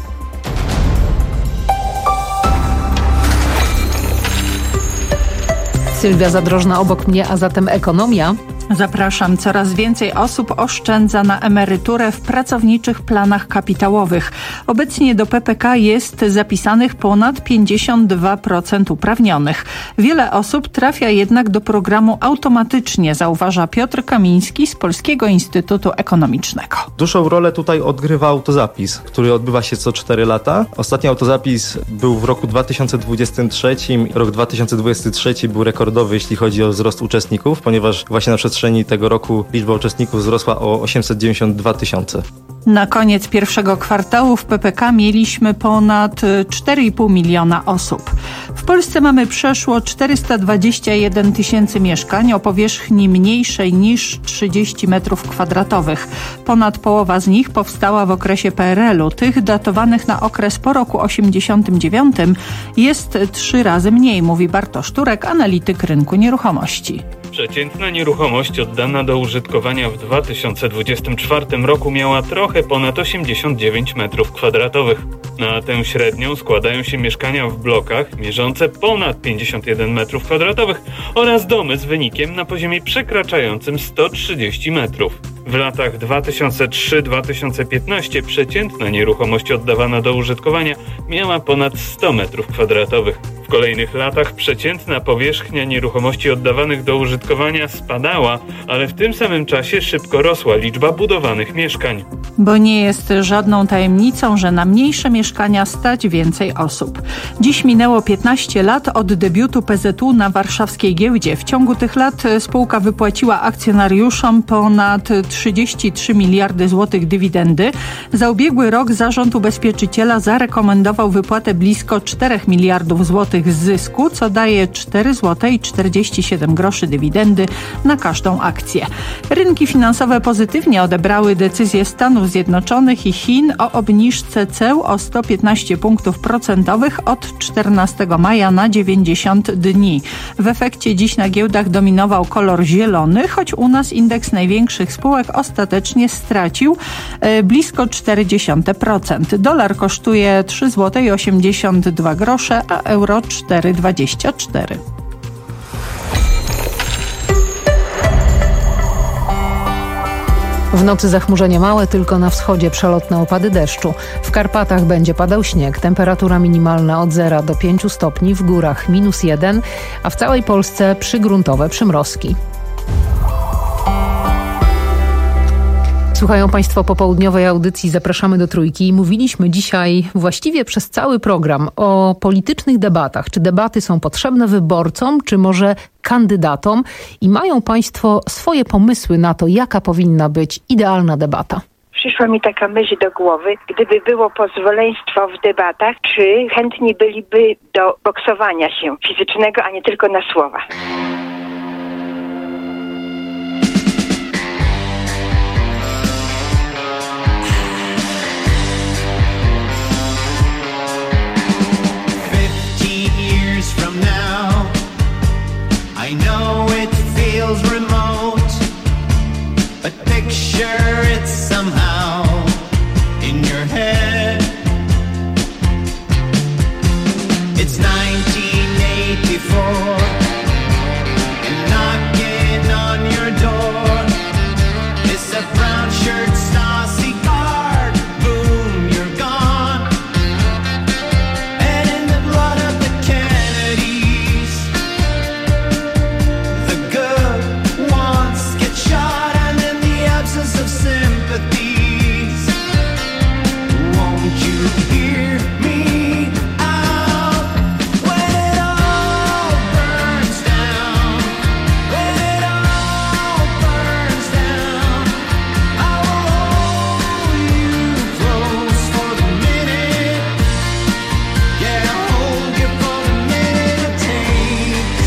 Sylwia Zadrożna obok mnie, a zatem ekonomia. Zapraszam. Coraz więcej osób oszczędza na emeryturę w pracowniczych planach kapitałowych. Obecnie do pe pe ka jest zapisanych ponad pięćdziesiąt dwa procent uprawnionych. Wiele osób trafia jednak do programu automatycznie, zauważa Piotr Kamiński z Polskiego Instytutu Ekonomicznego. Dużą rolę tutaj odgrywa autozapis, który odbywa się co cztery lata. Ostatni autozapis był w roku dwa tysiące dwudziestym trzecim. Rok dwa tysiące dwudziesty trzeci był rekordowy, jeśli chodzi o wzrost uczestników, ponieważ właśnie na przestrzeni tego roku liczba uczestników wzrosła o osiemset dziewięćdziesiąt dwa tysiące. Na koniec pierwszego kwartału w pe pe ka mieliśmy ponad cztery i pół miliona osób. W Polsce mamy przeszło czterysta dwadzieścia jeden tysięcy mieszkań o powierzchni mniejszej niż trzydzieści metrów kwadratowych. Ponad połowa z nich powstała w okresie pe er el u. Tych datowanych na okres po roku osiemdziesiątym dziewiątym jest trzy razy mniej, mówi Bartosz Turek, analityk rynku nieruchomości. Przeciętna nieruchomość oddana do użytkowania w dwa tysiące dwudziestym czwartym roku miała trochę ponad osiemdziesiąt dziewięć metrów kwadratowych. Na tę średnią składają się mieszkania w blokach mierzące ponad pięćdziesiąt jeden metrów kwadratowych oraz domy z wynikiem na poziomie przekraczającym sto trzydzieści metrów. W latach dwa tysiące trzeci do dwa tysiące piętnastego przeciętna nieruchomość oddawana do użytkowania miała ponad sto metrów kwadratowych. W kolejnych latach przeciętna powierzchnia nieruchomości oddawanych do użytkowania spadała, ale w tym samym czasie szybko rosła liczba budowanych mieszkań. Bo nie jest żadną tajemnicą, że na mniejsze mieszkania mieszkania stać więcej osób. Dziś minęło piętnaście lat od debiutu P Z U na warszawskiej giełdzie. W ciągu tych lat spółka wypłaciła akcjonariuszom ponad trzydzieści trzy miliardy złotych dywidendy. Za ubiegły rok zarząd ubezpieczyciela zarekomendował wypłatę blisko czterech miliardów złotych z zysku, co daje cztery złote i czterdzieści siedem groszy dywidendy na każdą akcję. Rynki finansowe pozytywnie odebrały decyzję Stanów Zjednoczonych i Chin o obniżce ceł o sto piętnaście punktów procentowych od czternastego maja na dziewięćdziesiąt dni. W efekcie dziś na giełdach dominował kolor zielony, choć u nas indeks największych spółek ostatecznie stracił e, blisko cztery dziesiąte procent. Dolar kosztuje trzy złote i osiemdziesiąt dwa grosze, a euro cztery dwadzieścia cztery. W nocy zachmurzenie małe, tylko na wschodzie przelotne opady deszczu. W Karpatach będzie padał śnieg, temperatura minimalna od zera do pięciu stopni, w górach minus jeden, a w całej Polsce przygruntowe przymrozki. Słuchają Państwo popołudniowej audycji Zapraszamy do Trójki. Mówiliśmy dzisiaj właściwie przez cały program o politycznych debatach. Czy debaty są potrzebne wyborcom, czy może kandydatom? I mają Państwo swoje pomysły na to, jaka powinna być idealna debata. Przyszła mi taka myśl do głowy, gdyby było pozwoleństwo w debatach, czy chętni byliby do boksowania się fizycznego, a nie tylko na słowa. From now, I know it feels remote, but picture it somehow in your head. It's nineteen eighty-four, and knocking on your door is a brown shirt Stasi guard. Boom, you're gone. And in the blood of the of sympathies. Won't you hear me out when it all burns down? When it all burns down, I will hold you close for the minute. Yeah, I'll hold you for the minute it takes.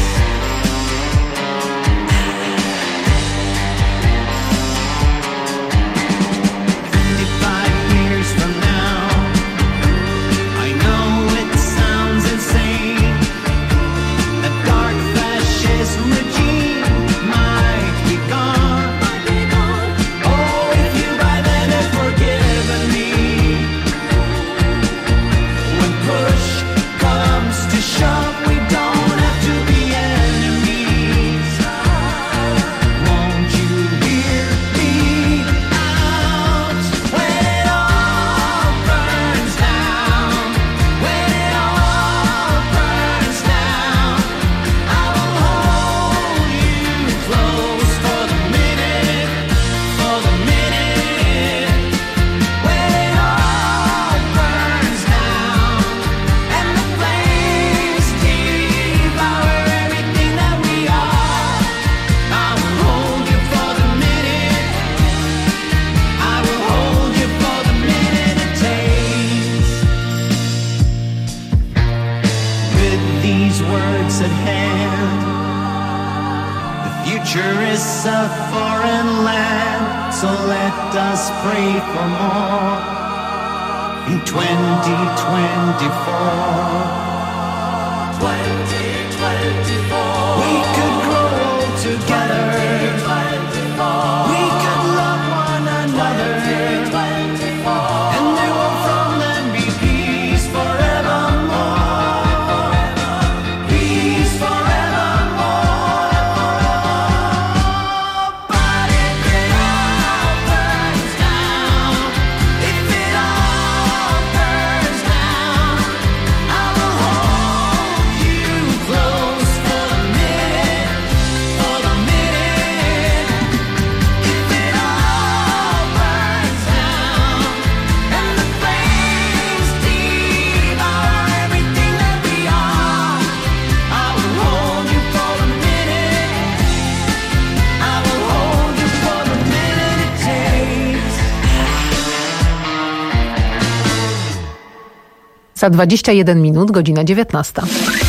Za dwadzieścia jeden minut, godzina dziewiętnasta.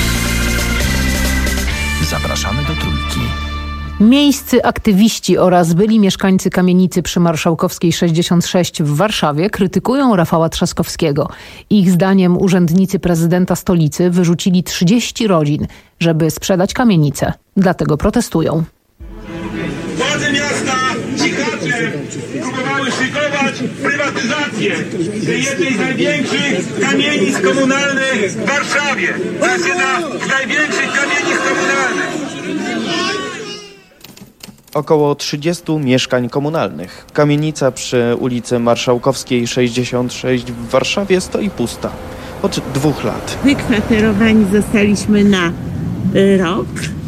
Zapraszamy do Trójki. Miejscy aktywiści oraz byli mieszkańcy kamienicy przy Marszałkowskiej sześćdziesiąt sześć w Warszawie krytykują Rafała Trzaskowskiego. Ich zdaniem urzędnicy prezydenta stolicy wyrzucili trzydzieści rodzin, żeby sprzedać kamienicę. Dlatego protestują. Władze miasta cichacze próbowały szykować prywatyzację tej jednej z największych kamienic komunalnych w Warszawie. To jest jedna z największych kamienic komunalnych. Około trzydziestu mieszkań komunalnych. Kamienica przy ulicy Marszałkowskiej sześćdziesiąt sześć w Warszawie stoi pusta od dwóch lat. Wykwaterowani zostaliśmy na rok,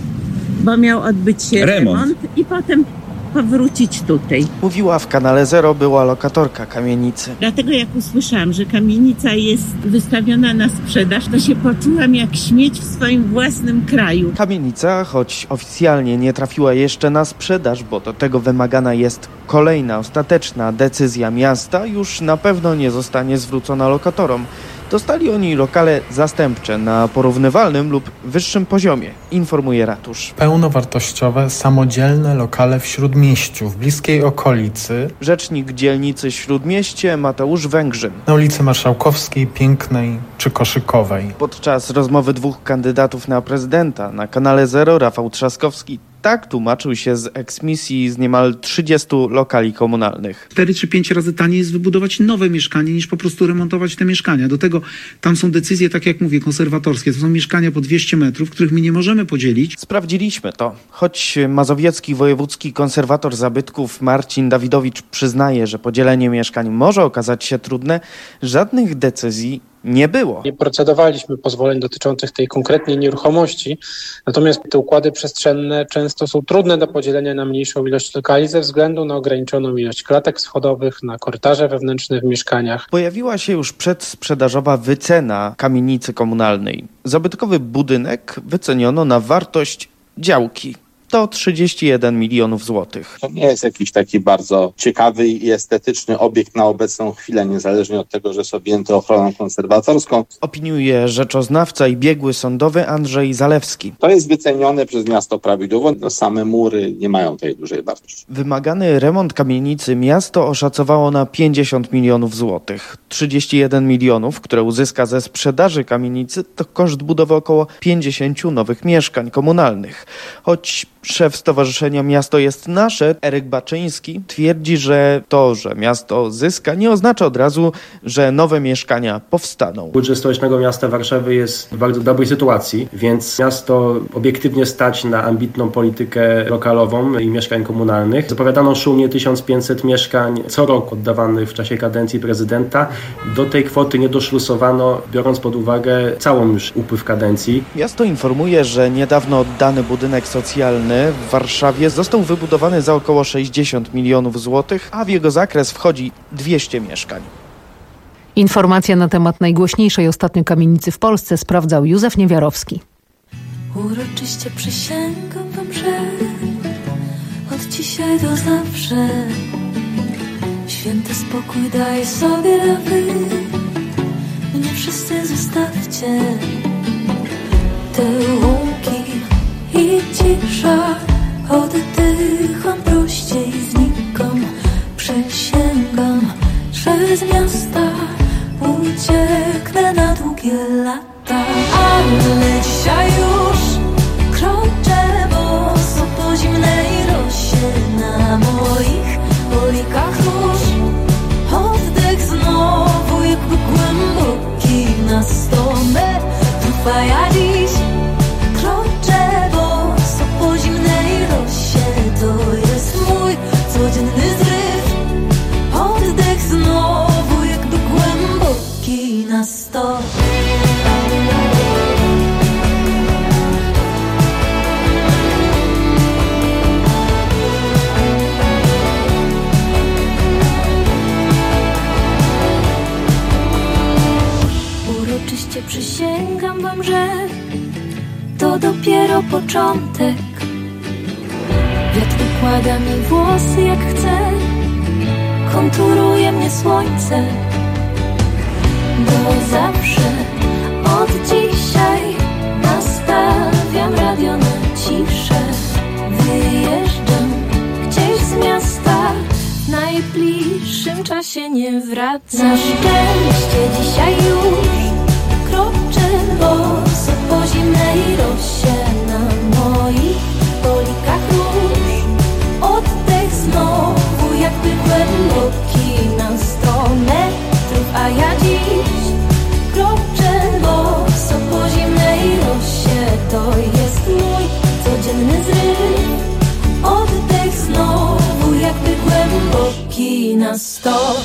bo miał odbyć się remont, remont i potem powrócić tutaj. Mówiła w Kanale Zero była lokatorka kamienicy. Dlatego jak usłyszałam, że kamienica jest wystawiona na sprzedaż, to się poczułam jak śmieć w swoim własnym kraju. Kamienica, choć oficjalnie nie trafiła jeszcze na sprzedaż, bo do tego wymagana jest kolejna, ostateczna decyzja miasta, już na pewno nie zostanie zwrócona lokatorom. Dostali oni lokale zastępcze na porównywalnym lub wyższym poziomie, informuje ratusz. Pełnowartościowe, samodzielne lokale w Śródmieściu, w bliskiej okolicy. Rzecznik dzielnicy Śródmieście Mateusz Węgrzyn. Na ulicy Marszałkowskiej, Pięknej czy Koszykowej. Podczas rozmowy dwóch kandydatów na prezydenta na Kanale Zero Rafał Trzaskowski tak tłumaczył się z eksmisji z niemal trzydziestu lokali komunalnych. Cztery czy pięć razy taniej jest wybudować nowe mieszkanie niż po prostu remontować te mieszkania. Do tego tam są decyzje, tak jak mówię, konserwatorskie. To są mieszkania po dwieście metrów, których my nie możemy podzielić. Sprawdziliśmy to. Choć mazowiecki wojewódzki konserwator zabytków Marcin Dawidowicz przyznaje, że podzielenie mieszkań może okazać się trudne, żadnych decyzji nie było. Nie procedowaliśmy pozwoleń dotyczących tej konkretnej nieruchomości, natomiast te układy przestrzenne często są trudne do podzielenia na mniejszą ilość lokali ze względu na ograniczoną ilość klatek schodowych, na korytarze wewnętrzne w mieszkaniach. Pojawiła się już przedsprzedażowa wycena kamienicy komunalnej. Zabytkowy budynek wyceniono na wartość działki. To trzydzieści jeden milionów złotych. To nie jest jakiś taki bardzo ciekawy i estetyczny obiekt na obecną chwilę, niezależnie od tego, że jest objęty ochroną konserwatorską. Opiniuje rzeczoznawca i biegły sądowy Andrzej Zalewski. To jest wycenione przez miasto prawidłowo. No, same mury nie mają tej dużej wartości. Wymagany remont kamienicy miasto oszacowało na pięćdziesiąt milionów złotych. trzydzieści jeden milionów, które uzyska ze sprzedaży kamienicy, to koszt budowy około pięćdziesięciu nowych mieszkań komunalnych. Choć szef Stowarzyszenia Miasto jest Nasze, Eryk Baczyński, twierdzi, że to, że miasto zyska, nie oznacza od razu, że nowe mieszkania powstaną. Budżet Stołecznego Miasta Warszawy jest w bardzo dobrej sytuacji, więc miasto obiektywnie stać na ambitną politykę lokalową i mieszkań komunalnych. Zapowiadano szumnie tysiąc pięćset mieszkań co rok oddawanych w czasie kadencji prezydenta. Do tej kwoty nie doszlusowano, biorąc pod uwagę całą już upływ kadencji. Miasto informuje, że niedawno oddany budynek socjalny w Warszawie został wybudowany za około sześćdziesiąt milionów złotych, a w jego zakres wchodzi dwieście mieszkań. Informacja na temat najgłośniejszej ostatnio kamienicy w Polsce sprawdzał Józef Niewiarowski. Uroczyście przysięgam wam, że od dzisiaj do zawsze święty spokój daje sobie, a wy mnie wszyscy zostawcie. Te łąki i cisza, oddycham prościej znikam. Przysięgam, że z miasta ucieknę na długie lata. Ale dzisiaj już kroczę boso po zimnej rosie. Na moich polikach już oddech znowu jakby głęboki na sto metrów. A ja dziś kroczę boso po zimnej rosie. To jest mój codzienny zryw. Oddech znowu jakby głęboki na sto. Uroczyście przysięgam wam, że to dopiero początek. Wiatr układa mi włosy jak chce, konturuje mnie słońce. Bo zawsze najbliższym czasie nie wraca. Na szczęście dzisiaj już kroczę boso po zimnej rosie na moich polikach róż. Oddech znowu jakby głęboki na sto metrów, a ja dziś kroczę boso po zimnej rosie. To jest mój codzienny zryw. Oddech znowu jakby głęboki na sto.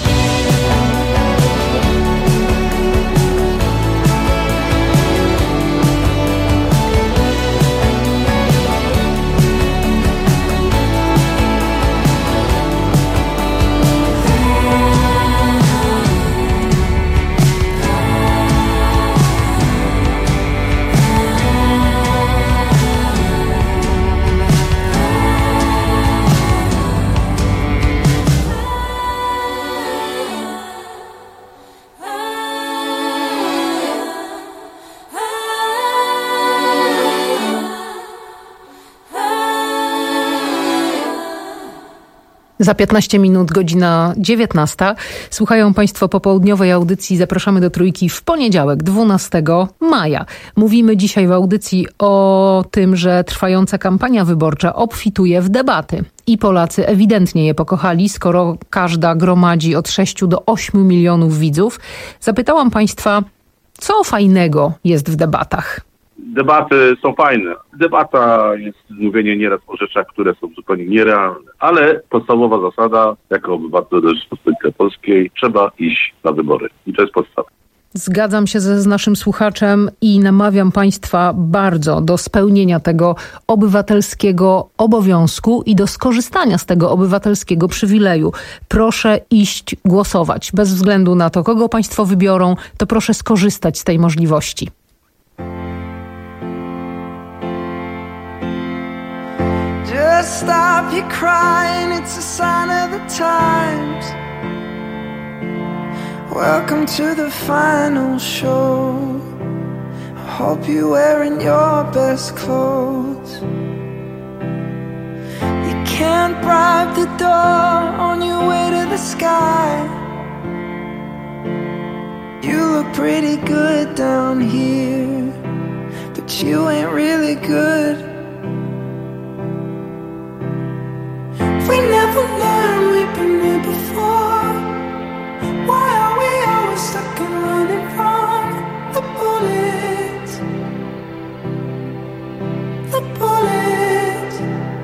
Za piętnaście minut, godzina dziewiętnasta. Słuchają Państwo popołudniowej audycji Zapraszamy do Trójki w poniedziałek, dwunastego maja. Mówimy dzisiaj w audycji o tym, że trwająca kampania wyborcza obfituje w debaty. I Polacy ewidentnie je pokochali, skoro każda gromadzi od sześciu do ośmiu milionów widzów. Zapytałam Państwa, co fajnego jest w debatach? Debaty są fajne. Debata jest mówienie nieraz o rzeczach, które są zupełnie nierealne. Ale podstawowa zasada, jako obywatel Rzeczypospolitej Polskiej, trzeba iść na wybory. I to jest podstawa. Zgadzam się ze, z naszym słuchaczem i namawiam Państwa bardzo do spełnienia tego obywatelskiego obowiązku i do skorzystania z tego obywatelskiego przywileju. Proszę iść głosować. Bez względu na to, kogo Państwo wybiorą, to proszę skorzystać z tej możliwości. Just stop your crying, it's a sign of the times. Welcome to the final show. I hope you're wearing your best clothes. You can't bribe the door on your way to the sky. You look pretty good down here, but you ain't really good. We never learned, we've been here before. Why are we always stuck and running from the bullets? The bullets.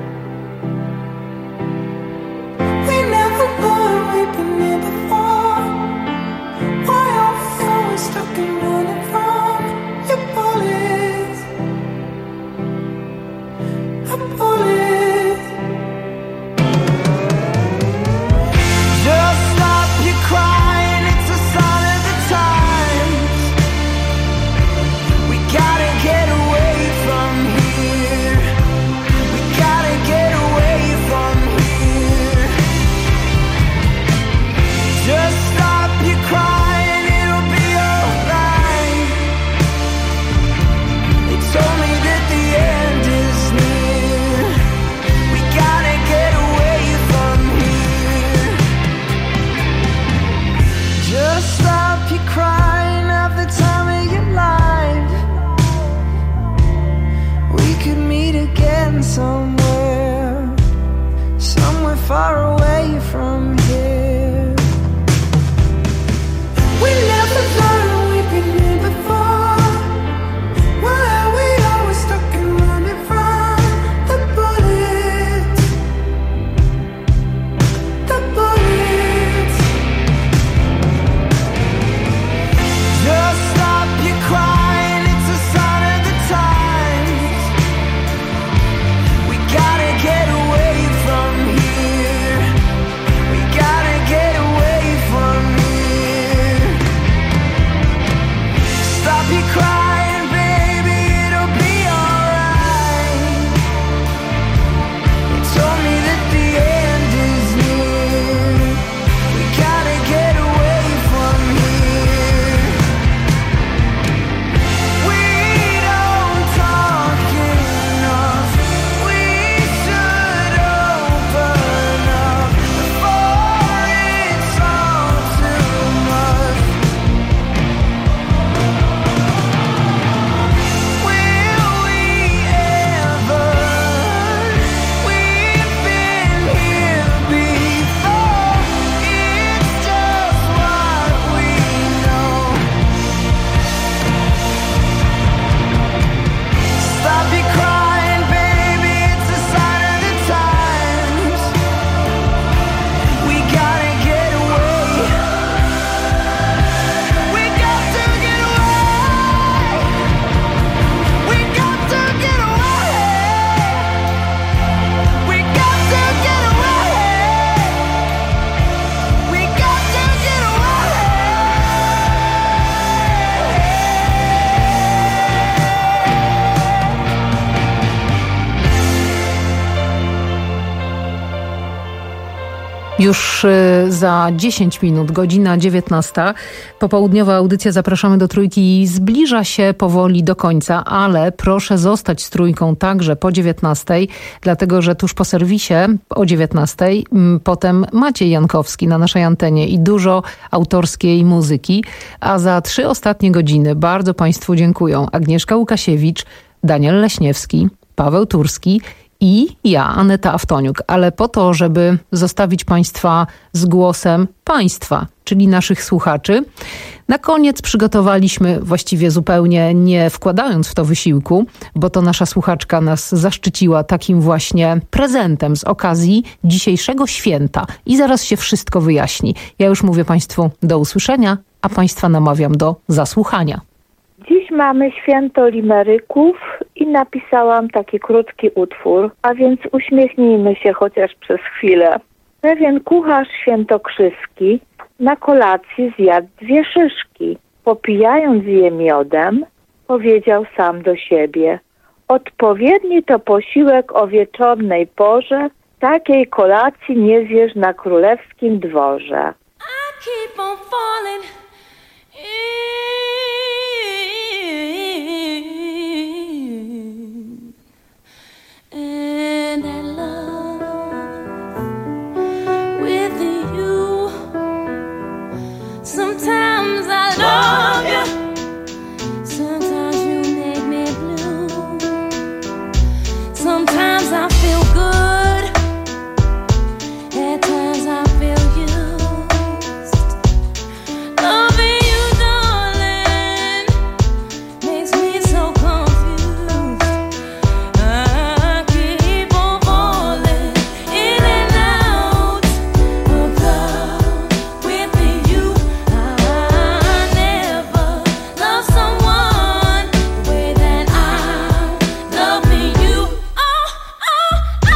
We never learned, we've been here before. Why are we always stuck and running from your bullets? The bullets. Somewhere, somewhere far away from here. We never learned, we've been here before. Why are we always stuck and running from the bullets? The bullets. Just stop your crying, it's a sign of the times. Gotta get away from here. We gotta get Już za dziesięć minut, godzina dziewiętnasta. Popołudniowa audycja Zapraszamy do Trójki zbliża się powoli do końca, ale proszę zostać z Trójką także po dziewiętnastej, dlatego że tuż po serwisie o dziewiętnastej potem Maciej Jankowski na naszej antenie i dużo autorskiej muzyki. A za trzy ostatnie godziny bardzo Państwu dziękują Agnieszka Łukasiewicz, Daniel Leśniewski, Paweł Turski i ja, Aneta Aftoniuk, ale po to, żeby zostawić Państwa z głosem Państwa, czyli naszych słuchaczy, na koniec przygotowaliśmy, właściwie zupełnie nie wkładając w to wysiłku, bo to nasza słuchaczka nas zaszczyciła takim właśnie prezentem z okazji dzisiejszego święta i zaraz się wszystko wyjaśni. Ja już mówię Państwu do usłyszenia, a Państwa namawiam do zasłuchania. Dziś mamy święto limeryków i napisałam taki krótki utwór, a więc uśmiechnijmy się chociaż przez chwilę. Pewien kucharz świętokrzyski na kolacji zjadł dwie szyszki. Popijając je miodem, powiedział sam do siebie: odpowiedni to posiłek o wieczornej porze, takiej kolacji nie zjesz na królewskim dworze. I keep on falling and I love with you. Sometimes I love you, sometimes you make me blue. Sometimes I feel good, at times I feel used. Loving you, darling, makes me so confused. I keep on falling in and out of love with you. I never loved someone the way that I'm loving you. Oh, oh,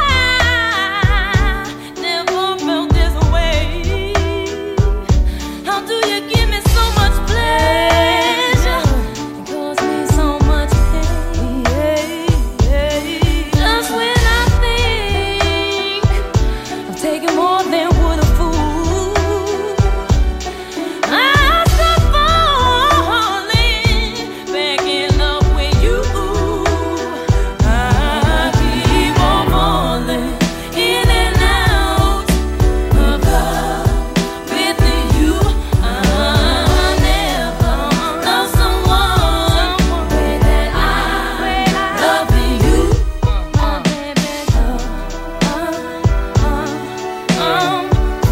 I never felt this way. How do you give me so much pleasure and cause me so much pain? Just when I think I'm taking more than would a fool, I start falling back in love with you. I keep on falling in and out of love with you. I never loved someone the way that I love you. Oh, baby, oh, oh, oh, I'm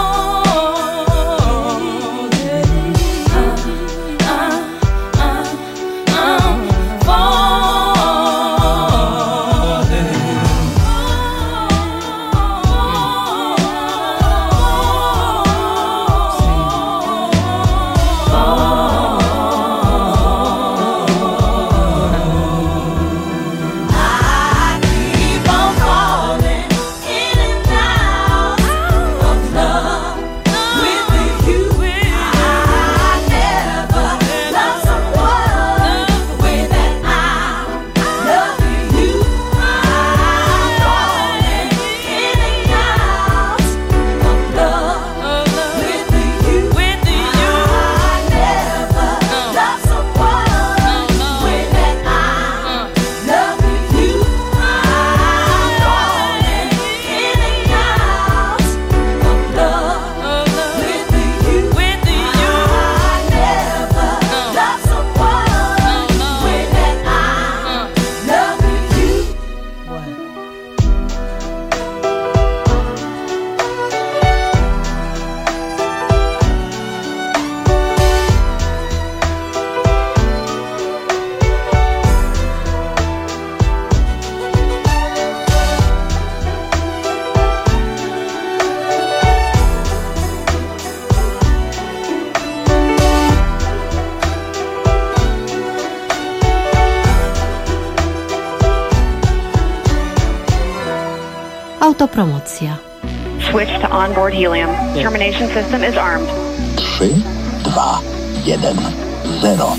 Autopromocja. Switch to onboard helium. Termination system is armed. trzy, dwa, jeden, zero.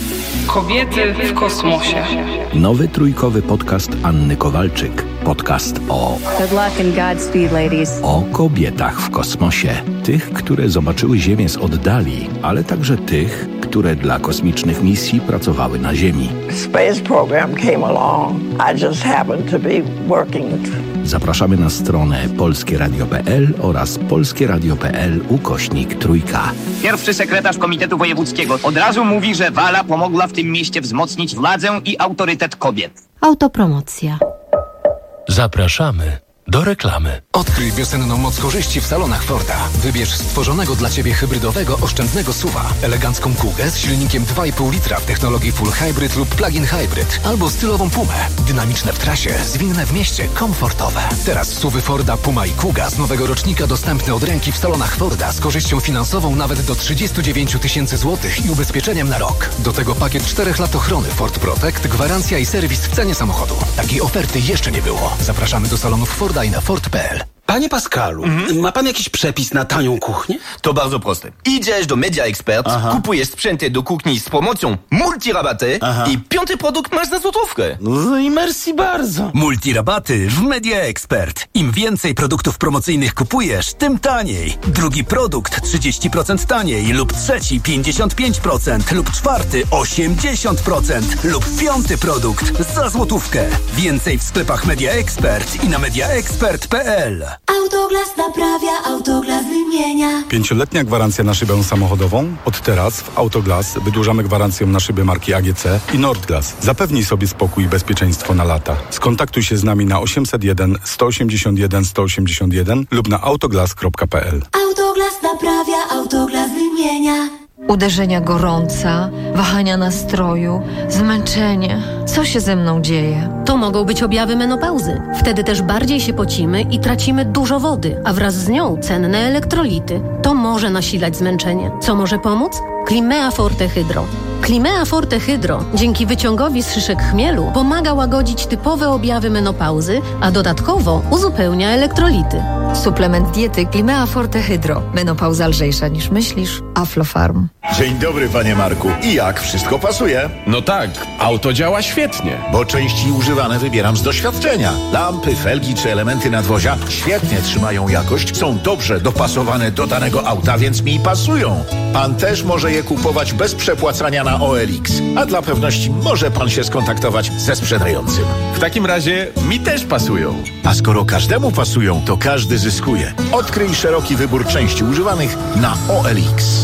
Kobiety w kosmosie. Nowy trójkowy podcast Anny Kowalczyk. Podcast o... Good luck and Godspeed, ladies. O kobietach w kosmosie. Tych, które zobaczyły Ziemię z oddali, ale także tych, które dla kosmicznych misji pracowały na Ziemi. Space program came along. I just happened to be working. Zapraszamy na stronę polskie radio kropka p l oraz polskie radio kropka p l ukośnik trójka. Pierwszy sekretarz Komitetu Wojewódzkiego od razu mówi, że Wala pomogła w tym mieście wzmocnić władzę i autorytet kobiet. Autopromocja. Zapraszamy do reklamy. Odkryj wiosenną moc korzyści w salonach Forda. Wybierz stworzonego dla Ciebie hybrydowego, oszczędnego suwa, elegancką Kugę z silnikiem dwa i pół litra w technologii Full Hybrid lub Plug-in Hybrid, albo stylową Pumę. Dynamiczne w trasie, zwinne w mieście, komfortowe. Teraz suwy Forda Puma i Kuga z nowego rocznika dostępne od ręki w salonach Forda z korzyścią finansową nawet do trzydzieści dziewięć tysięcy złotych i ubezpieczeniem na rok. Do tego pakiet czterech lat ochrony Ford Protect, gwarancja i serwis w cenie samochodu. Takiej oferty jeszcze nie było. Zapraszamy do salonów Forda i na Ford kropka p l. Panie Pascalu, mhm. ma pan jakiś przepis na tanią kuchnię? To bardzo proste. Idziesz do Media Expert, Aha. kupujesz sprzęty do kuchni z promocją multirabaty Aha. i piąty produkt masz za złotówkę. No i merci bardzo. Multirabaty w Media Expert. Im więcej produktów promocyjnych kupujesz, tym taniej. Drugi produkt trzydzieści procent taniej lub trzeci pięćdziesiąt pięć procent lub czwarty osiemdziesiąt procent lub piąty produkt za złotówkę. Więcej w sklepach Media Expert i na media expert kropka p l. Autoglas naprawia, Autoglas wymienia. Pięcioletnia gwarancja na szybę samochodową? Od teraz w Autoglas wydłużamy gwarancję na szybę marki A G C i Nordglas. Zapewnij sobie spokój i bezpieczeństwo na lata. Skontaktuj się z nami na osiemset jeden sto osiemdziesiąt jeden sto osiemdziesiąt jeden lub na autoglas kropka p l. Autoglas naprawia, Autoglas wymienia. Uderzenia gorąca, wahania nastroju, zmęczenie. Co się ze mną dzieje? To mogą być objawy menopauzy. Wtedy też bardziej się pocimy i tracimy dużo wody, a wraz z nią cenne elektrolity. To może nasilać zmęczenie. Co może pomóc? Climea Forte Hydro. Climea Forte Hydro dzięki wyciągowi z szyszek chmielu pomaga łagodzić typowe objawy menopauzy, a dodatkowo uzupełnia elektrolity. Suplement diety Climea Forte Hydro. Menopauza lżejsza niż myślisz. Aflofarm. Dzień dobry, panie Marku. I jak? Wszystko pasuje? No tak, auto działa świetnie. Bo części używane wybieram z doświadczenia. Lampy, felgi czy elementy nadwozia świetnie trzymają jakość, są dobrze dopasowane do danego auta, więc mi pasują. Pan też może je kupować bez przepłacania na O L X. A dla pewności może pan się skontaktować ze sprzedającym. W takim razie mi też pasują. A skoro każdemu pasują, to każdy zyskuje. Odkryj szeroki wybór części używanych na O L X.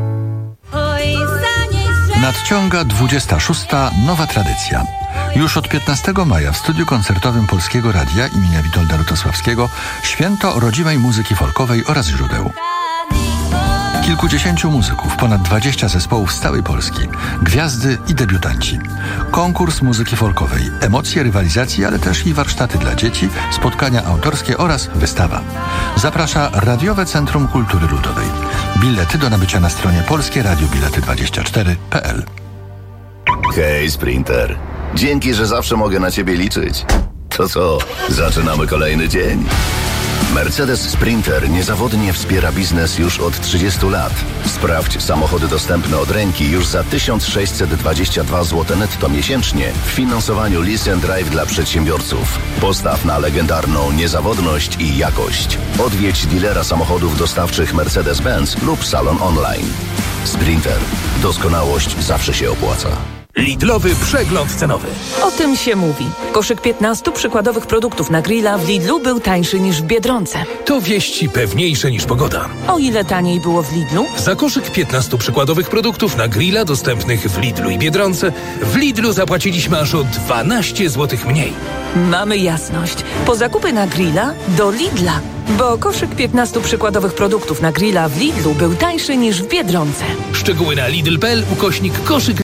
Nadciąga dwudziesta szósta nowa tradycja. Już od piętnastego maja w studiu koncertowym Polskiego Radia imienia Witolda Lutosławskiego święto rodzimej muzyki folkowej oraz źródeł. Kilkudziesięciu muzyków, ponad dwadzieścia zespołów z całej Polski, gwiazdy i debiutanci. Konkurs muzyki folkowej, emocje rywalizacji, ale też i warsztaty dla dzieci, spotkania autorskie oraz wystawa. Zaprasza Radiowe Centrum Kultury Ludowej. Bilety do nabycia na stronie polskie radio bilety dwadzieścia cztery kropka p l. Hej, Sprinter. Dzięki, że zawsze mogę na ciebie liczyć. To co, zaczynamy kolejny dzień? Mercedes Sprinter niezawodnie wspiera biznes już od trzydziestu lat. Sprawdź samochody dostępne od ręki już za tysiąc sześćset dwadzieścia dwa złote netto miesięcznie w finansowaniu Lease and Drive dla przedsiębiorców. Postaw na legendarną niezawodność i jakość. Odwiedź dealera samochodów dostawczych Mercedes-Benz lub salon online. Sprinter. Doskonałość zawsze się opłaca. Lidlowy przegląd cenowy. O tym się mówi. Koszyk piętnastu przykładowych produktów na grilla w Lidlu był tańszy niż w Biedronce. To wieści pewniejsze niż pogoda. O ile taniej było w Lidlu? Za koszyk piętnastu przykładowych produktów na grilla dostępnych w Lidlu i Biedronce w Lidlu zapłaciliśmy aż o dwanaście złotych mniej. Mamy jasność. Po zakupy na grilla do Lidla. Bo koszyk piętnastu przykładowych produktów na grilla w Lidlu był tańszy niż w Biedronce. Szczegóły na lidl kropka p l ukośnik koszyk